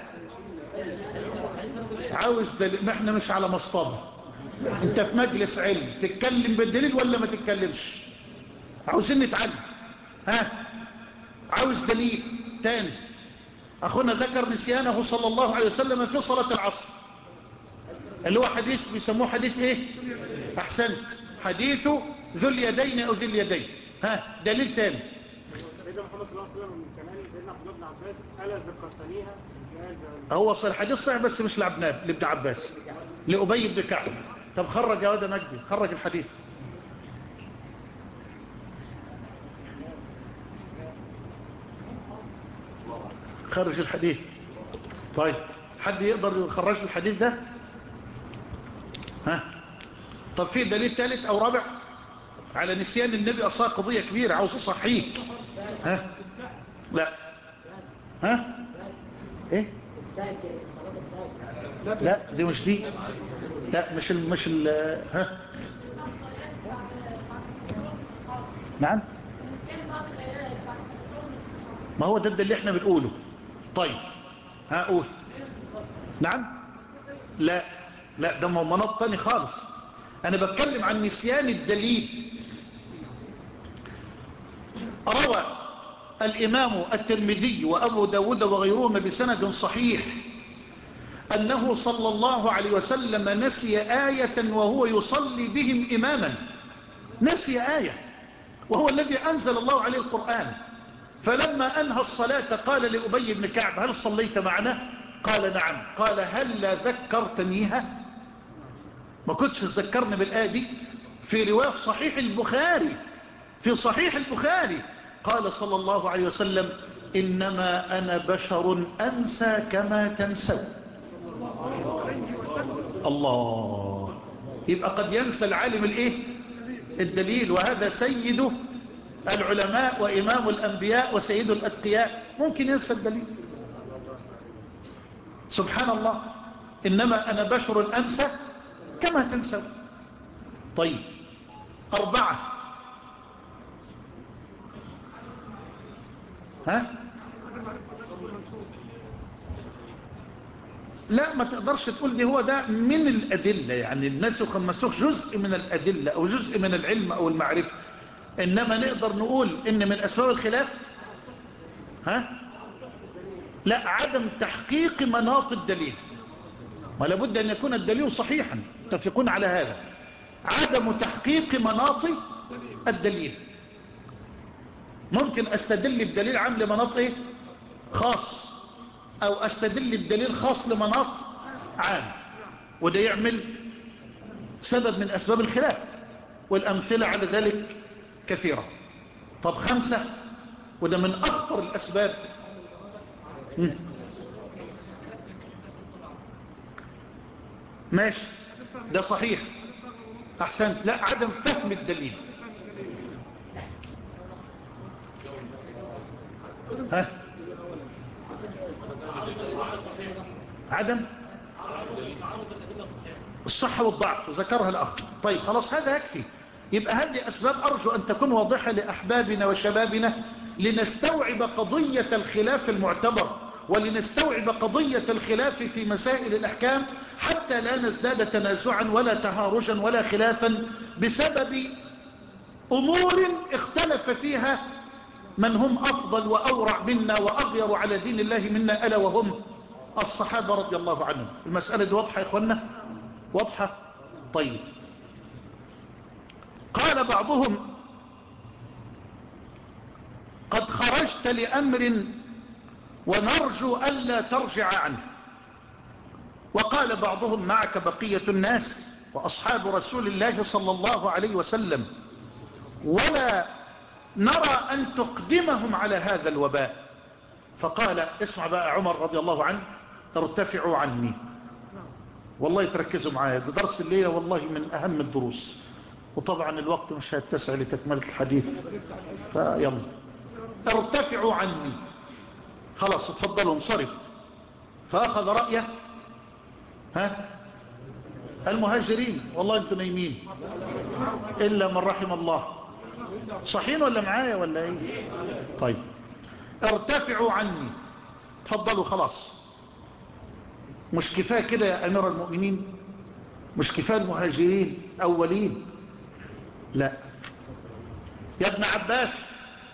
عاوز دليل، ما احنا مش على مصطبة، انت في مجلس علم تتكلم بالدليل ولا ما تتكلمش؟ عاوزين نتعلم. ها عاوز دليل تاني. اخونا ذكر نسيانه صلى الله عليه وسلم في صلاة العصر، اللي هو حديث بيسموه حديث ايه؟ احسنت، حديث ذو اليدين او ذي اليدين. ها دليل تاني. سيدنا محمد صلى الله عليه وسلم كمان سيدنا عبد الله بن عباس الا ذكرتنيها. هو صار الحديث صحيح بس مش لعبناه لابن عباس، لأبي بن كعب. طب خرج يا واد مجدي، خرج الحديث. خرج الحديث. طيب حد يقدر يخرج الحديث ده؟ ها طب في دليل ثالث او رابع على نسيان النبي؟ اصلا قضية كبيرة عاوز اصحيك. ها لا ها ايه لا دي مش دي، لا مش ال مش ال ها نعم، ما هو ده اللي احنا بنقوله. طيب هقول نعم، لا لا ده مناط تاني خالص. انا بتكلم عن نسيان الدليل. روى الامام الترمذي وابو داود وغيرهما بسند صحيح انه صلى الله عليه وسلم نسي آية وهو يصلي بهم اماما. نسي آية وهو الذي انزل الله عليه القرآن، فلما انهى الصلاة قال لأبي بن كعب هل صليت معنا؟ قال نعم. قال هل لا ذكرتنيها؟ ما كنتش تذكرني بالآية دي؟ في رواية في صحيح البخاري، في صحيح البخاري قال صلى الله عليه وسلم إنما أنا بشر أنسى كما تنسون. الله، يبقى قد ينسى العالم الايه؟ الدليل، وهذا سيد العلماء وإمام الأنبياء وسيد الأتقياء، ممكن ينسى الدليل. سبحان الله، إنما أنا بشر أنسى كما تنسون. طيب أربعة، ها لا ما تقدرش تقول دي هو ده من الأدلة، يعني النسخ والمنسوخ جزء من الأدلة أو جزء من العلم أو المعرفة، إنما نقدر نقول إن من أسباب الخلاف ها لا عدم تحقيق مناط الدليل، ولا بد أن يكون الدليل صحيحا، متفقون على هذا. عدم تحقيق مناط الدليل، ممكن أستدل بدليل عام لمناط إيه؟ خاص، أو أستدل بدليل خاص لمناط عام، وده يعمل سبب من أسباب الخلاف، والأمثلة على ذلك كثيرة. طب خمسة، وده من أخطر الأسباب. م. ماشي ده صحيح، أحسنت، لا عدم فهم الدليل. ها عدم الصحة والضعف ذكرها الأخ. طيب خلاص هذا يكفي. يبقى هذه أسباب أرجو أن تكون واضحة لأحبابنا وشبابنا لنستوعب قضية الخلاف المعتبر، ولنستوعب قضية الخلاف في مسائل الأحكام، حتى لا نزداد تنازعا ولا تهارجا ولا خلافا بسبب أمور اختلف فيها من هم أفضل وأورع منا وأغير على دين الله منا، ألا وهم الصحابة رضي الله عنهم. المسألة دي واضحة يا إخوانا؟ واضحة. طيب قال بعضهم قد خرجت لأمر ونرجو ألا ترجع عنه، وقال بعضهم معك بقية الناس وأصحاب رسول الله صلى الله عليه وسلم ولا نرى أن تقدمهم على هذا الوباء. فقال اسمع بقى عمر رضي الله عنه ارتفعوا عني. والله تركزوا معايا، ده درس الليلة والله من أهم الدروس، وطبعا الوقت مش هيتسع لتكملة الحديث، فيلا ارتفعوا عني، خلاص اتفضلوا انصرف. فأخذ رأيه ها المهاجرين، والله انتوا نايمين إلا من رحم الله، صحيين ولا معايا ولا ايه؟ طيب ارتفعوا عني، اتفضلوا خلاص. مش كفاية كده يا أمير المؤمنين؟ مش كفاية المهاجرين أولين؟ لا يا ابن عباس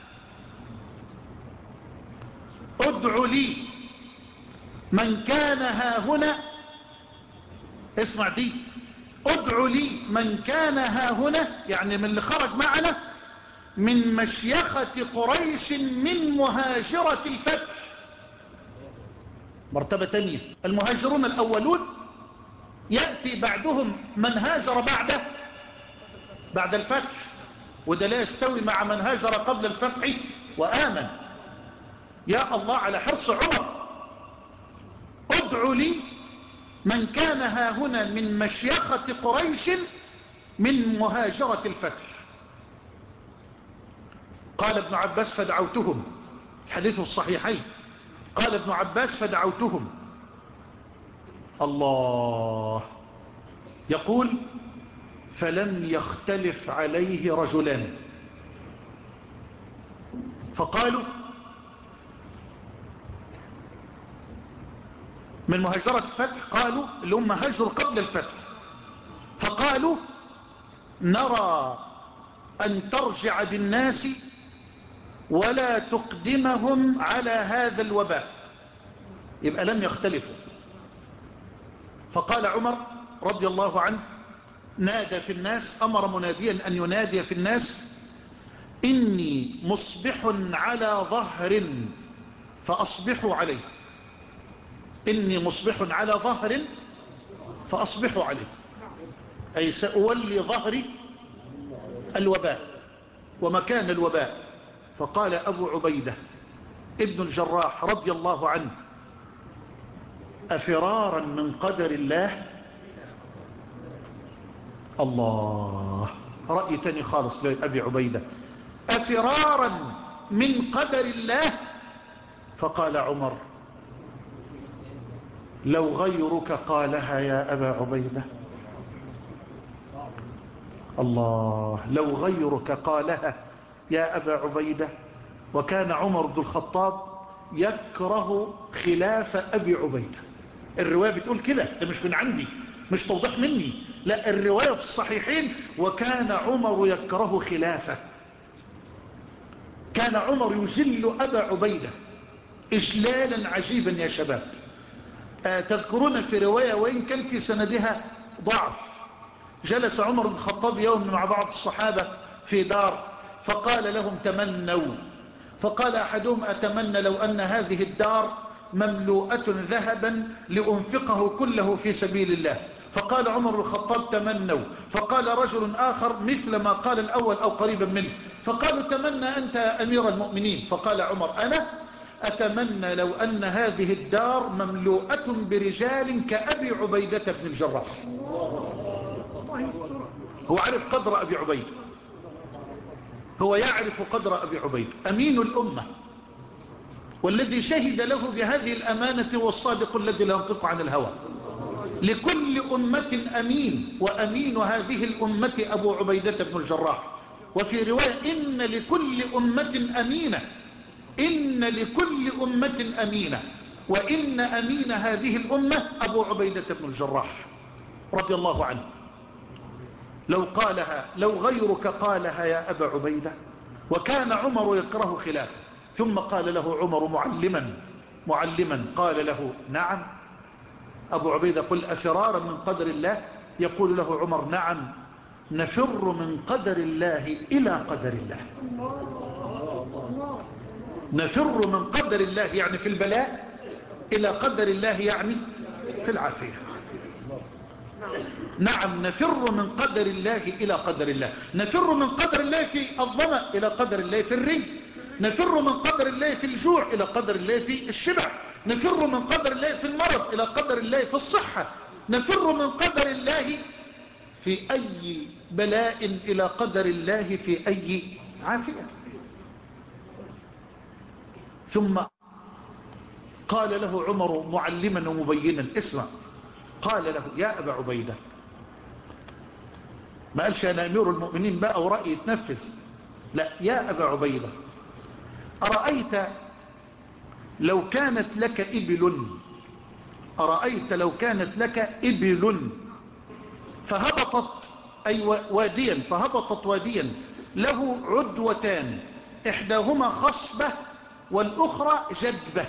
ادعوا لي من كان ها هنا، اسمع دي، ادعوا لي من كان ها هنا، يعني من اللي خرج معنا من مشيخة قريش من مهاجرة الفتح. مرتبة تانية، المهاجرون الأولون يأتي بعدهم من هاجر بعده بعد الفتح، وده لا يستوي مع من هاجر قبل الفتح وآمن. يا الله على حرص عمر. ادعوا لي من كان ها هنا من مشيخة قريش من مهاجرة الفتح. قال ابن عباس فدعوتهم، الحديث الصحيحين، قال ابن عباس فدعوتهم الله. يقول فلم يختلف عليه رجلان فقالوا من مهاجرة الفتح، قالوا اللي هم هاجروا قبل الفتح، فقالوا نرى أن ترجع بالناس ولا تقدمهم على هذا الوباء. يبقى لم يختلفوا. فقال عمر رضي الله عنه نادى في الناس، أمر مناديا أن ينادي في الناس إني مصبح على ظهر فأصبحوا عليه. إني مصبح على ظهر فأصبحوا عليه، أي سأولي ظهري الوباء ومكان الوباء. فقال أبو عبيدة ابن الجراح رضي الله عنه أفرارا من قدر الله. الله، رأي تاني خالص لأبي عبيدة، أفرارا من قدر الله. فقال عمر لو غيرك قالها يا أبا عبيدة. الله، لو غيرك قالها يا أبا عبيدة. وكان عمر بن الخطاب يكره خلاف أبي عبيدة. الرواية بتقول كده، ده مش من عندي، مش توضيح مني، لا، الرواية في الصحيحين وكان عمر يكره خلافه. كان عمر يجل أبا عبيدة إجلالا عجيبا يا شباب. آه تذكرون في رواية وإن كان في سندها ضعف، جلس عمر بن الخطاب يوم مع بعض الصحابة في دار فقال لهم تمنوا، فقال أحدهم أتمنى لو أن هذه الدار مملوءة ذهبا لأنفقه كله في سبيل الله. فقال عمر بن الخطاب تمنوا، فقال رجل آخر مثل ما قال الأول أو قريبا منه، فقالوا تمنى أنت يا أمير المؤمنين. فقال عمر أنا أتمنى لو أن هذه الدار مملوءة برجال كأبي عبيدة بن الجراح. هو عارف قدر أبي عبيدة، هو يعرف قدر أبي عبيدة، أمين الأمة، والذي شهد له بهذه الأمانة والصادق الذي لا ينطق عن الهوى. لكل أمة أمين، وأمين هذه الأمة أبو عبيدة بن الجراح. وفي رواية إن لكل أمة أمينة، إن لكل أمة أمينة، وإن أمين هذه الأمة أبو عبيدة بن الجراح رضي الله عنه. لو قالها، لو غيرك قالها يا أبا عبيدة. وكان عمر يكره خلافه. ثم قال له عمر معلما معلما قال له نعم. أبو عبيدة قل أفرارا من قدر الله. يقول له عمر نعم، نفر من قدر الله إلى قدر الله. نفر من قدر الله يعني في البلاء، إلى قدر الله يعني في العافية. نعم، نفر من قدر الله إلى قدر الله. نفر من قدر الله في الظمأ إلى قدر الله في الري. نفر من قدر الله في الجوع إلى قدر الله في الشبع. نفر من قدر الله في المرض إلى قدر الله في الصحة. نفر من قدر الله في أي بلاء إلى قدر الله في أي عافية. ثم قال له عمر معلما ومبينا اسمع، قال له يا أبا عبيدة، ما قالش أنا أمير المؤمنين بقى ورأيي يتنفذ، لا، يا أبا عبيدة أرأيت لو كانت لك إبل، أرأيت لو كانت لك إبل فهبطت أي واديا، فهبطت واديا له عدوتان إحداهما خصبة والأخرى جدبة.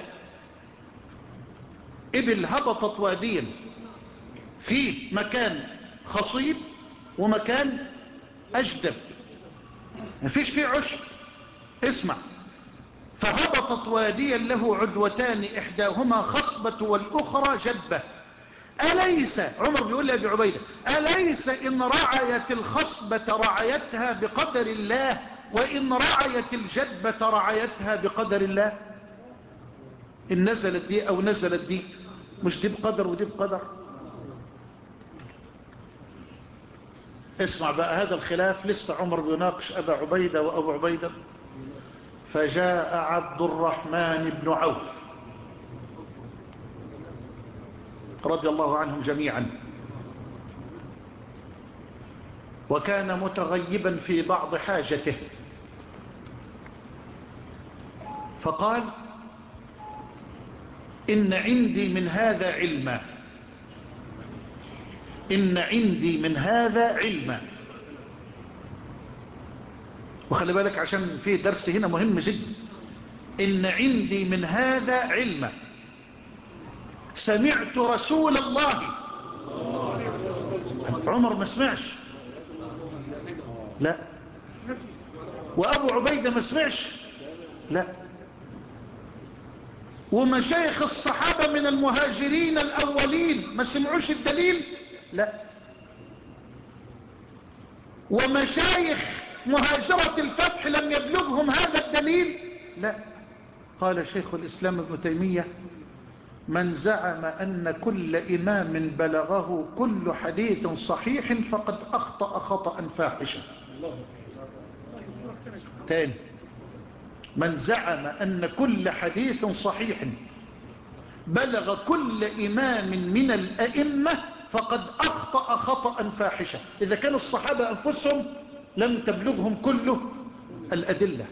إبل هبطت واديا في مكان خصيب ومكان أجدب، مفيش فيه عشب. اسمع، فهبطت واديا له عدوتان إحداهما خصبة والأخرى جدبة. أليس، عمر بيقول لأبي عبيدة، أليس إن رعيت الخصبة رعيتها بقدر الله، وإن رعيت الجدبة رعيتها بقدر الله؟ إن نزلت دي أو نزلت دي، مش دي بقدر ودي بقدر. اسمع بقى هذا الخلاف، لسه عمر بيناقش أبا عبيدة وأبو عبيدة. فجاء عبد الرحمن بن عوف رضي الله عنهم جميعا. وكان متغيبا في بعض حاجته، فقال: إن عندي من هذا علما، إن عندي من هذا علما. وخلي بالك عشان في درس هنا مهم جدا. إن عندي من هذا علما، سمعت رسول الله. عمر ما سمعش؟ لا. وأبو عبيدة ما سمعش؟ لا. ومشايخ الصحابة من المهاجرين الأولين ما سمعوش الدليل؟ لا. ومشايخ مهاجرة الفتح لم يبلغهم هذا الدليل؟ لا. قال شيخ الإسلام ابن تيمية: من زعم أن كل إمام بلغه كل حديث صحيح فقد أخطأ خطأ فاحشا. تاني: من زعم أن كل حديث صحيح بلغ كل إمام من الأئمة فقد أخطأ خطأ فاحشا. إذا كان الصحابة أنفسهم لم تبلغهم كل الأدلة.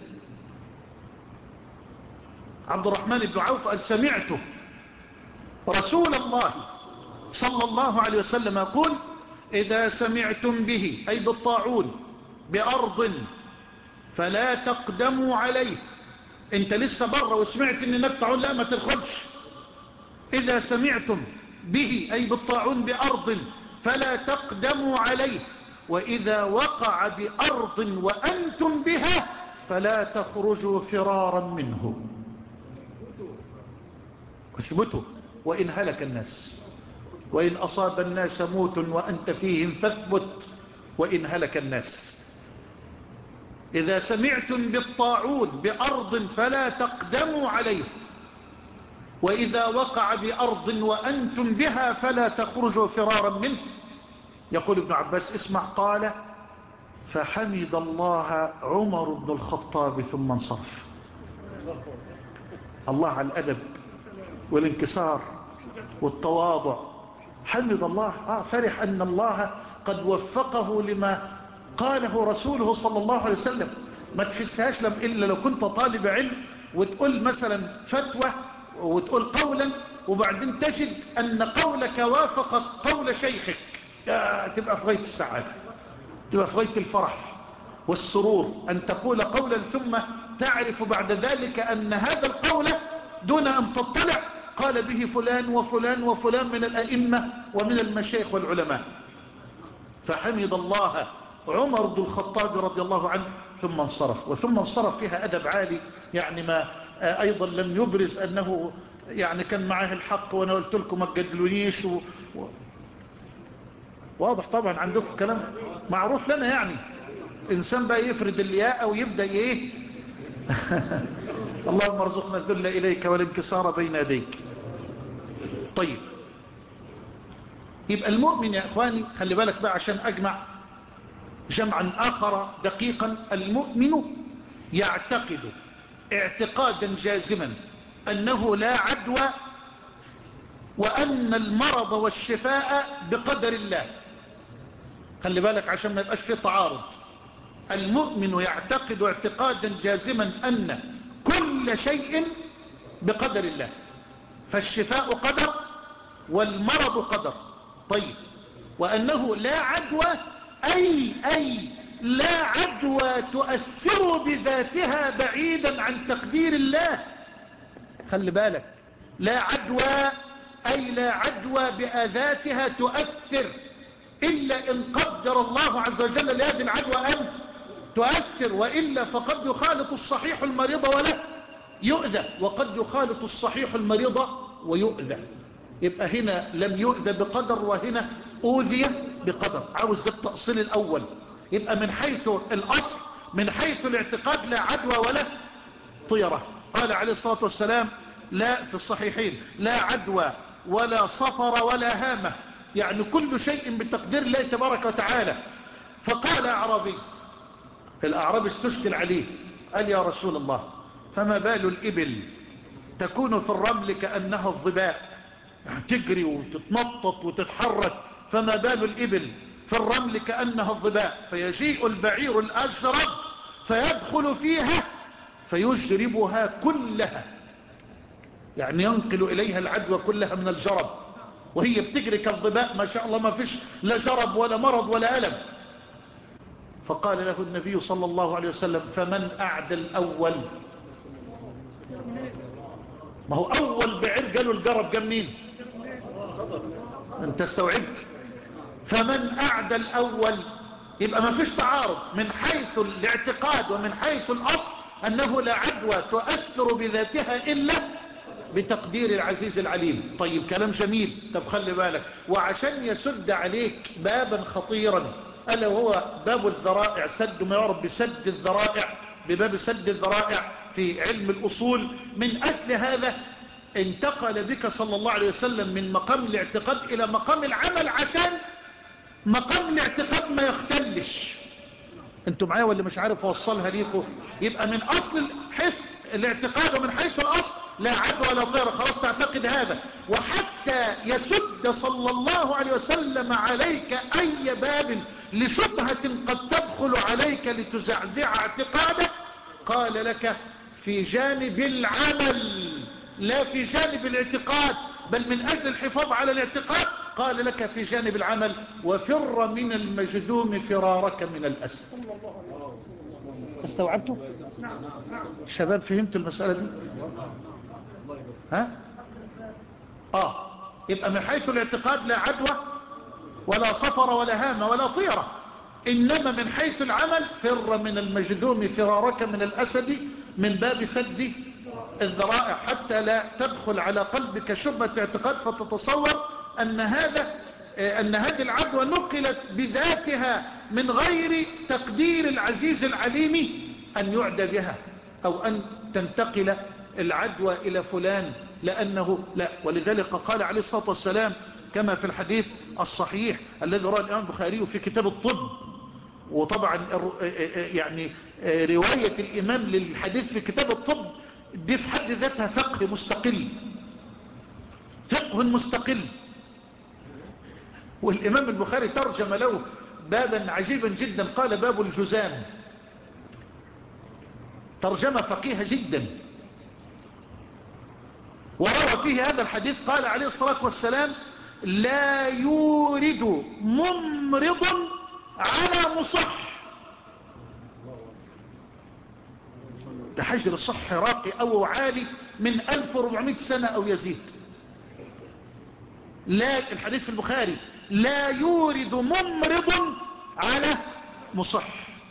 عبد الرحمن بن عوف قال: سمعت رسول الله صلى الله عليه وسلم يقول: إذا سمعتم به، أي بالطاعون، بأرض فلا تقدموا عليه. انت لسه بره وسمعت ان هناك طاعون، لا ما تدخلش. إذا سمعتم به، أي بالطاعون، بأرض فلا تقدموا عليه، وإذا وقع بأرض وأنتم بها فلا تخرجوا فرارا منه. اثبتوا. وإن هلك الناس، وإن أصاب الناس موت وأنت فيهم فاثبت وإن هلك الناس. إذا سمعتم بالطاعون بأرض فلا تقدموا عليه، وإذا وقع بأرض وأنتم بها فلا تخرجوا فرارا منه. يقول ابن عباس: اسمع، قال: فحمد الله عمر بن الخطاب ثم انصرف. الله على الأدب والانكسار والتواضع. حمد الله، آه فرح أن الله قد وفقه لما قاله رسوله صلى الله عليه وسلم. ما تحسهاش لم إلا لو كنت طالب علم وتقول مثلا فتوى وتقول قولا وبعدين تجد أن قولك وافق قول شيخك، تبقى في غاية السعادة، تبقى في غاية الفرح والسرور أن تقول قولا ثم تعرف بعد ذلك أن هذا القول دون أن تطلع قال به فلان وفلان وفلان من الأئمة ومن المشايخ والعلماء. فحمد الله عمر بن الخطاب رضي الله عنه ثم انصرف. وثم انصرف فيها أدب عالي، يعني ما أيضا لم يبرز أنه يعني كان معاه الحق وأنا قلت لكم ما تجادلونيش و... و... واضح طبعا عندكم كلام معروف لنا، يعني إنسان بقى يفرد الياء أو يبدأ إيه اللهم ارزقنا الذل إليك والانكسار بين يديك. طيب، يبقى المؤمن يا إخواني، خلي بالك بقى عشان أجمع جمعا آخر دقيقا. المؤمن يعتقد اعتقادا جازما أنه لا عدوى، وأن المرض والشفاء بقدر الله. خلي بالك عشان ما يبقاش في تعارض. المؤمن يعتقد اعتقادا جازما أن كل شيء بقدر الله، فالشفاء قدر والمرض قدر. طيب، وأنه لا عدوى، أي أي لا عدوى تؤثر بذاتها بعيدا عن تقدير الله. خلي بالك، لا عدوى أي لا عدوى بذاتها تؤثر إلا إن قدر الله عز وجل لهذه العدوى أن تؤثر، وإلا فقد يخالط الصحيح المريض ولا يؤذى، وقد يخالط الصحيح المريض ويؤذى. يبقى هنا لم يؤذى بقدر وهنا أوذي بقدر. عاوز التأصيل الأول. يبقى من حيث الأصل، من حيث الاعتقاد، لا عدوى ولا طيرة. قال عليه الصلاة والسلام لا في الصحيحين: لا عدوى ولا صفر ولا هامة، يعني كل شيء بتقدير الله تبارك وتعالى. فقال أعرابي، الأعرابي استشكل عليه، قال: يا رسول الله، فما بال الإبل تكون في الرمل كأنها الظباء، يعني تجري وتتنطط وتتحرك، فما بال الإبل في الرمل كأنها الظباء، فيجيء البعير الأجرب فيدخل فيها فيجربها كلها، يعني ينقل إليها العدوى كلها من الجرب، وهي بتجري كالظباء ما شاء الله، ما فيش لا جرب ولا مرض ولا ألم. فقال له النبي صلى الله عليه وسلم: فمن أعدى الأول؟ ما هو أول بعير قالوا الجرب جا منين؟ انت استوعبت؟ فمن أعدى الأول، يبقى ما فيش تعارض من حيث الاعتقاد ومن حيث الأصل أنه لا عدوى تؤثر بذاتها إلا بتقدير العزيز العليم. طيب كلام جميل. طب خلي بالك، وعشان يسد عليك بابا خطيرا ألا وهو باب الذرائع، سد ما يعرف بسد الذرائع، بباب سد الذرائع في علم الأصول، من أجل هذا انتقل بك صلى الله عليه وسلم من مقام الاعتقاد إلى مقام العمل، عشان مقام الاعتقاد ما يختلش. انتوا معايا ولا مش عارف اوصلها ليكم؟ يبقى من أصل حيث الاعتقاد ومن حيث الأصل لا عدوى ولا طيرة، خلاص تعتقد هذا. وحتى يسد صلى الله عليه وسلم عليك أي باب لشبهة قد تدخل عليك لتزعزع اعتقادك، قال لك في جانب العمل لا في جانب الاعتقاد، بل من أجل الحفاظ على الاعتقاد قال لك في جانب العمل: وفر من المجذوم فرارك من الأسد. استوعبتوا؟ الشباب فهمتوا المسألة دي؟ ها؟ آه يبقى من حيث الاعتقاد لا عدوى ولا صفر ولا هامة ولا طيرة، إنما من حيث العمل: فر من المجذوم فرارك من الأسد، من باب سد الذرائع، حتى لا تدخل على قلبك شبهة اعتقاد فتتصور أن هذا أن هذه العدوى نقلت بذاتها من غير تقدير العزيز العليم أن يعدى بها، أو أن تنتقل العدوى إلى فلان، لأنه لا. ولذلك قال عليه الصلاة والسلام كما في الحديث الصحيح الذي رواه الإمام البخاري في كتاب الطب، وطبعا يعني رواية الإمام للحديث في كتاب الطب دي في حد ذاتها فقه مستقل، فقه مستقل. والإمام البخاري ترجم له بابا عجيبا جدا، قال: باب الجزام. ترجمة فقيهة جدا، وروى فيه هذا الحديث قال عليه الصلاة والسلام: لا يورد ممرض على مصح. ده حجر الصح راقي أو عالي من ألف وأربعمائة سنة أو يزيد. لا، الحديث في البخاري: لا يورد ممرض على مصح.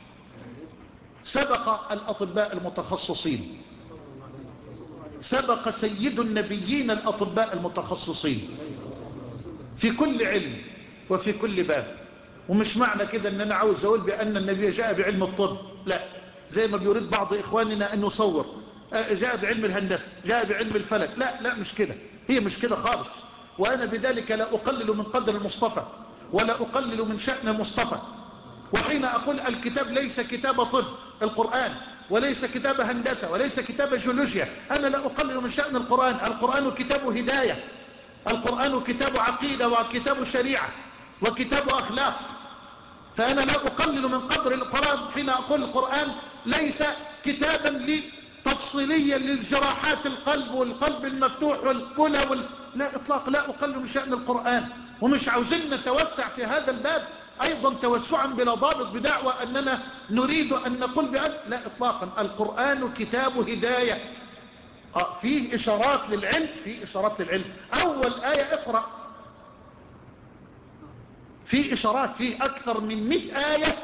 سبق الأطباء المتخصصين، سبق سيد النبيين الأطباء المتخصصين في كل علم وفي كل باب. ومش معنى كده ان انا عاوز اقول بان النبي جاء بعلم الطب، لا، زي ما بيريد بعض اخواننا ان نصور جاء بعلم الهندسة، جاء بعلم الفلك، لا لا مش كده، هي مش كده خالص. وانا بذلك لا اقلل من قدر المصطفى ولا اقلل من شأن المصطفى. وحين اقول الكتاب ليس كتاب طب القرآن، وليس كتاب هندسة، وليس كتاب جيولوجيا، انا لا اقلل من شأن القرآن. القرآن كتاب هداية، القرآن كتاب عقيدة وكتاب شريعة وكتاب أخلاق، فأنا لا أقلل من قدر القرآن حين أقول القرآن ليس كتابا تفصيليا للجراحات القلب والقلب المفتوح والكلى وال... لا إطلاق، لا أقلل من شأن القرآن. ومش عاوزين نتوسع في هذا الباب أيضا توسعا بلا ضابط بدعوى أننا نريد أن نقول بأن لا إطلاقا. القرآن كتاب هداية، آه فيه إشارات للعلم، فيه إشارات للعلم. أول آية اقرأ، فيه إشارات، فيه أكثر من مئة آية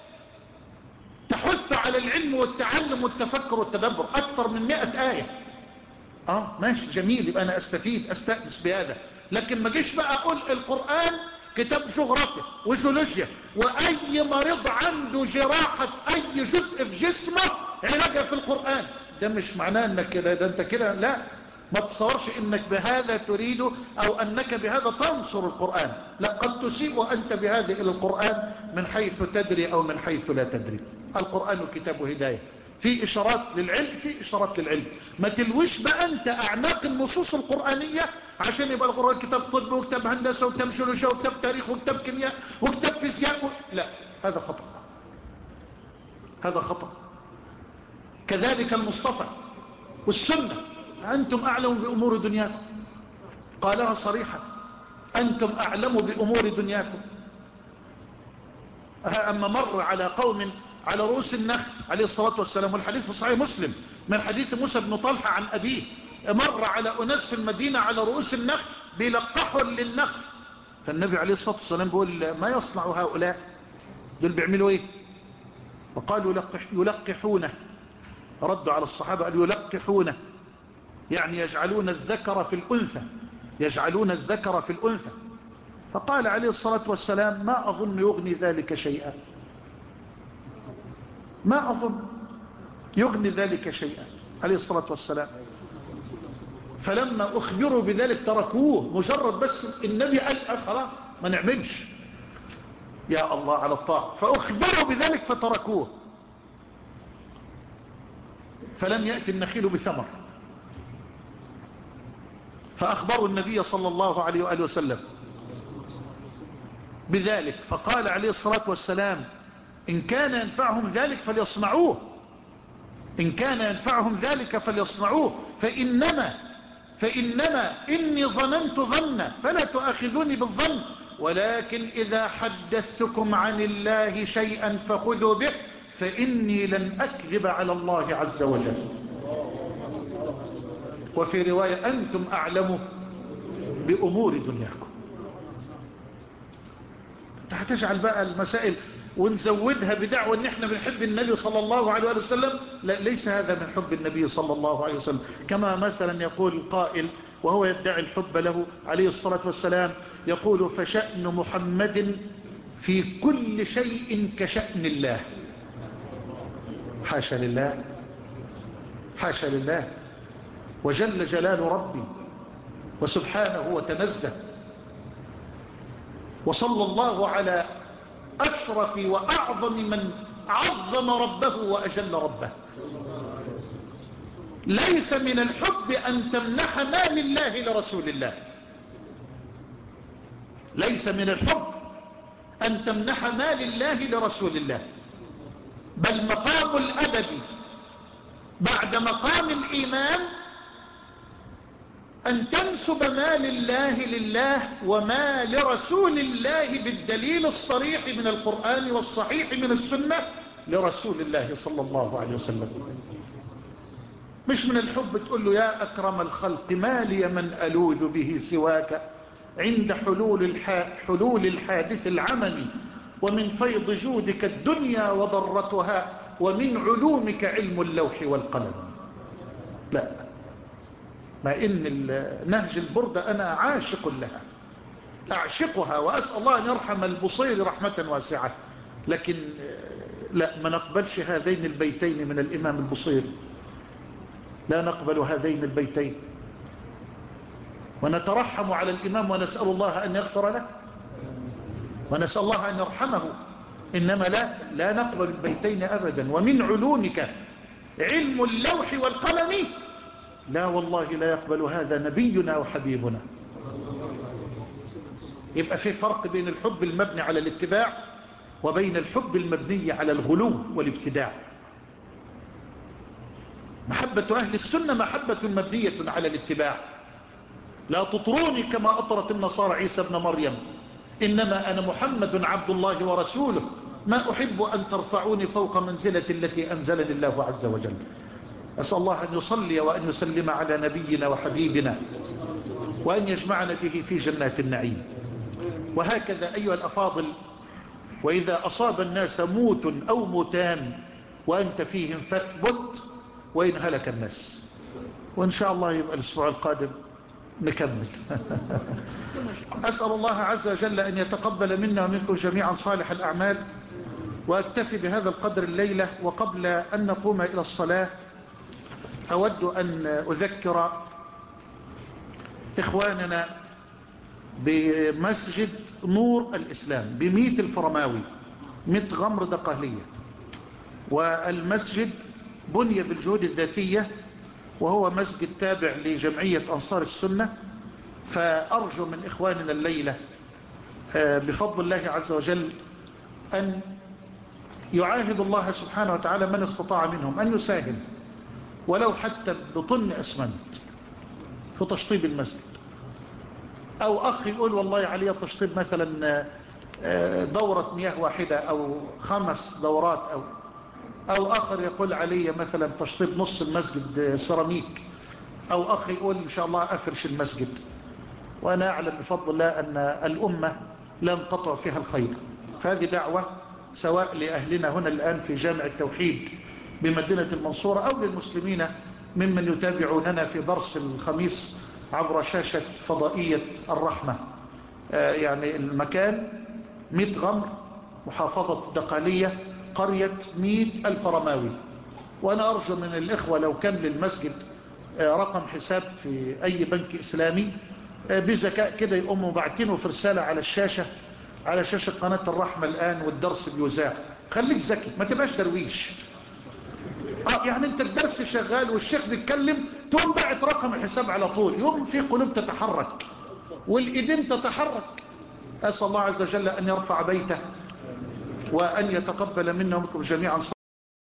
تحث على العلم والتعلم والتفكر والتدبر، أكثر من مئة آية. آه ماشي جميل، يبقى أنا أستفيد أستأنس بهذا. لكن ما جيش بقى أقول القرآن كتاب جغرافيا وجيولوجيا، وأي مريض عنده جراحة في أي جزء في جسمه علاجها في القرآن. ده مش معناه انك كده، ده انت كده لا، ما تصورش انك بهذا تريد او انك بهذا تنصر القرآن، لا، قد تسيء انت بهذا الى القرآن من حيث تدري او من حيث لا تدري. القرآن كتاب هداية، في إشارات للعلم، في إشارات للعلم. ما تلوش بقى أنت أعناق النصوص القرآنية عشان يبقى القرآن كتاب طب وكتاب هندسة وكتاب جيولوجيا وكتاب تاريخ وكتاب كيمياء وكتاب فيزياء و... لا، هذا خطأ، هذا خطأ. كذلك المصطفى والسنة، أنتم أعلم بأمور دنياكم، قالها صريحة، أنتم أعلم بأمور دنياكم. أما مر على قوم على رؤوس النخل عليه الصلاة والسلام، والحديث في صحيح مسلم من حديث موسى بن طلحة عن أبيه، مر على أناس في المدينة على رؤوس النخل بيلقحوا للنخل، فالنبي عليه الصلاة والسلام بيقول ما يصنع هؤلاء، دول بيعملوا ايه؟ وقالوا يلقح يلقحونه، ردوا على الصحابة قالوا يلقحونه، يعني يجعلون الذكر في الأنثى، يجعلون الذكر في الأنثى. فقال عليه الصلاة والسلام ما أظن يغني ذلك شيئا، ما أظن يغني ذلك شيئا عليه الصلاة والسلام. فلما أخبروا بذلك تركوه، مجرد بس النبي قال خلاص ما نعملش، يا الله على الطاعة، فأخبروا بذلك فتركوه، فلم يأتي النخيل بثمر، فأخبروا النبي صلى الله عليه وآله وسلم بذلك، فقال عليه الصلاة والسلام إن كان ينفعهم ذلك فليصنعوه، إن كان ينفعهم ذلك فليصنعوه، فإنما فإنما إني ظننت ظنا فلا تؤاخذوني بالظن، ولكن إذا حدثتكم عن الله شيئا فخذوا به، فإني لن أكذب على الله عز وجل. وفي رواية أنتم أعلم بأمور دنياكم. هتجعل بقى المسائل ونزودها بدعوة ان احنا بنحب النبي صلى الله عليه وسلم، لا، ليس هذا من حب النبي صلى الله عليه وسلم. كما مثلا يقول القائل وهو يدعي الحب له عليه الصلاة والسلام، يقول فشأن محمد في كل شيء كشأن الله. حاشا لله، حاشا لله، وجل جلال ربي وسبحانه وتنزه، وصلى الله على أشرف وأعظم من عظم ربه وأجل ربه. ليس من الحب أن تمنح مال الله لرسول الله، ليس من الحب أن تمنح مال الله لرسول الله، بل مقام الأدب بعد مقام الإيمان أن تنسب مال الله لله وما لرسول الله بالدليل الصريح من القرآن والصحيح من السنة لرسول الله صلى الله عليه وسلم. مش من الحب تقول له يا أكرم الخلق ما لي من ألوذ به سواك عند حلول, الح... حلول الحادث العمم، ومن فيض جودك الدنيا وضرتها، ومن علومك علم اللوح والقلم. لا، مع إن نهج البردة أنا عاشق لها، أعشقها، وأسأل الله أن يرحم البصير رحمة واسعة، لكن لا، ما نقبلش هذين البيتين من الإمام البصير، لا نقبل هذين البيتين، ونترحم على الإمام ونسأل الله أن يغفر له ونسأل الله أن يرحمه، إنما لا لا نقبل البيتين أبدا. ومن علومك علم اللوح والقلم، لا والله لا يقبل هذا نبينا وحبيبنا. يبقى في فرق بين الحب المبني على الاتباع وبين الحب المبني على الغلو والابتداع. محبة أهل السنة محبة مبنية على الاتباع. لا تطروني كما أطرت النصارى عيسى بن مريم، إنما أنا محمد عبد الله ورسوله، ما أحب أن ترفعوني فوق منزلة التي أنزلني الله عز وجل. أسأل الله أن يصلي وأن يسلم على نبينا وحبيبنا، وأن يجمعنا به في جنات النعيم. وهكذا أيها الأفاضل، وإذا أصاب الناس موت أو موتان وأنت فيهم فاثبت، وإن هلك الناس. وإن شاء الله يبقى الأسبوع القادم نكمل. أسأل الله عز وجل أن يتقبل منا ومنكم جميعا صالح الأعمال، وأكتفي بهذا القدر الليلة. وقبل أن نقوم إلى الصلاة أود أن أذكر إخواننا بمسجد نور الإسلام بميت الفرماوي، ميت غمر دقهلية، والمسجد بني بالجهود الذاتية، وهو مسجد تابع لجمعية أنصار السنة. فأرجو من إخواننا الليلة بفضل الله عز وجل أن يعاهد الله سبحانه وتعالى من استطاع منهم أن يساهم ولو حتى بطن أسمنت في تشطيب المسجد، أو أخ يقول والله عليه تشطيب مثلا دورة مياه واحدة أو خمس دورات، أو أو آخر يقول علي مثلا تشطيب نص المسجد سيراميك، أو أخ يقول إن شاء الله أفرش المسجد. وأنا أعلم بفضل الله أن الأمة لا ينقطع فيها الخير. فهذه دعوة سواء لأهلنا هنا الآن في جامع التوحيد بمدينة المنصورة، أو للمسلمين ممن يتابعوننا في درس الخميس عبر شاشة فضائية الرحمة. آه يعني المكان ميت غمر، محافظة الدقالية، قرية ميت الفرماوي. وأنا أرجو من الإخوة لو كان للمسجد آه رقم حساب في أي بنك إسلامي آه بذكاء كده يقوموا باعتينه في رسالة على الشاشة، على شاشة قناة الرحمة الآن والدرس بيذاع. خليك ذكي، ما تبقاش درويش. آه يعني انت الدرس شغال والشيخ بيتكلم تقوم باعت رقم الحساب على طول، يوم في قلوب تتحرك والإيدين تتحرك. أسأل الله عز وجل أن يرفع بيته وأن يتقبل منا ومنكم جميعا.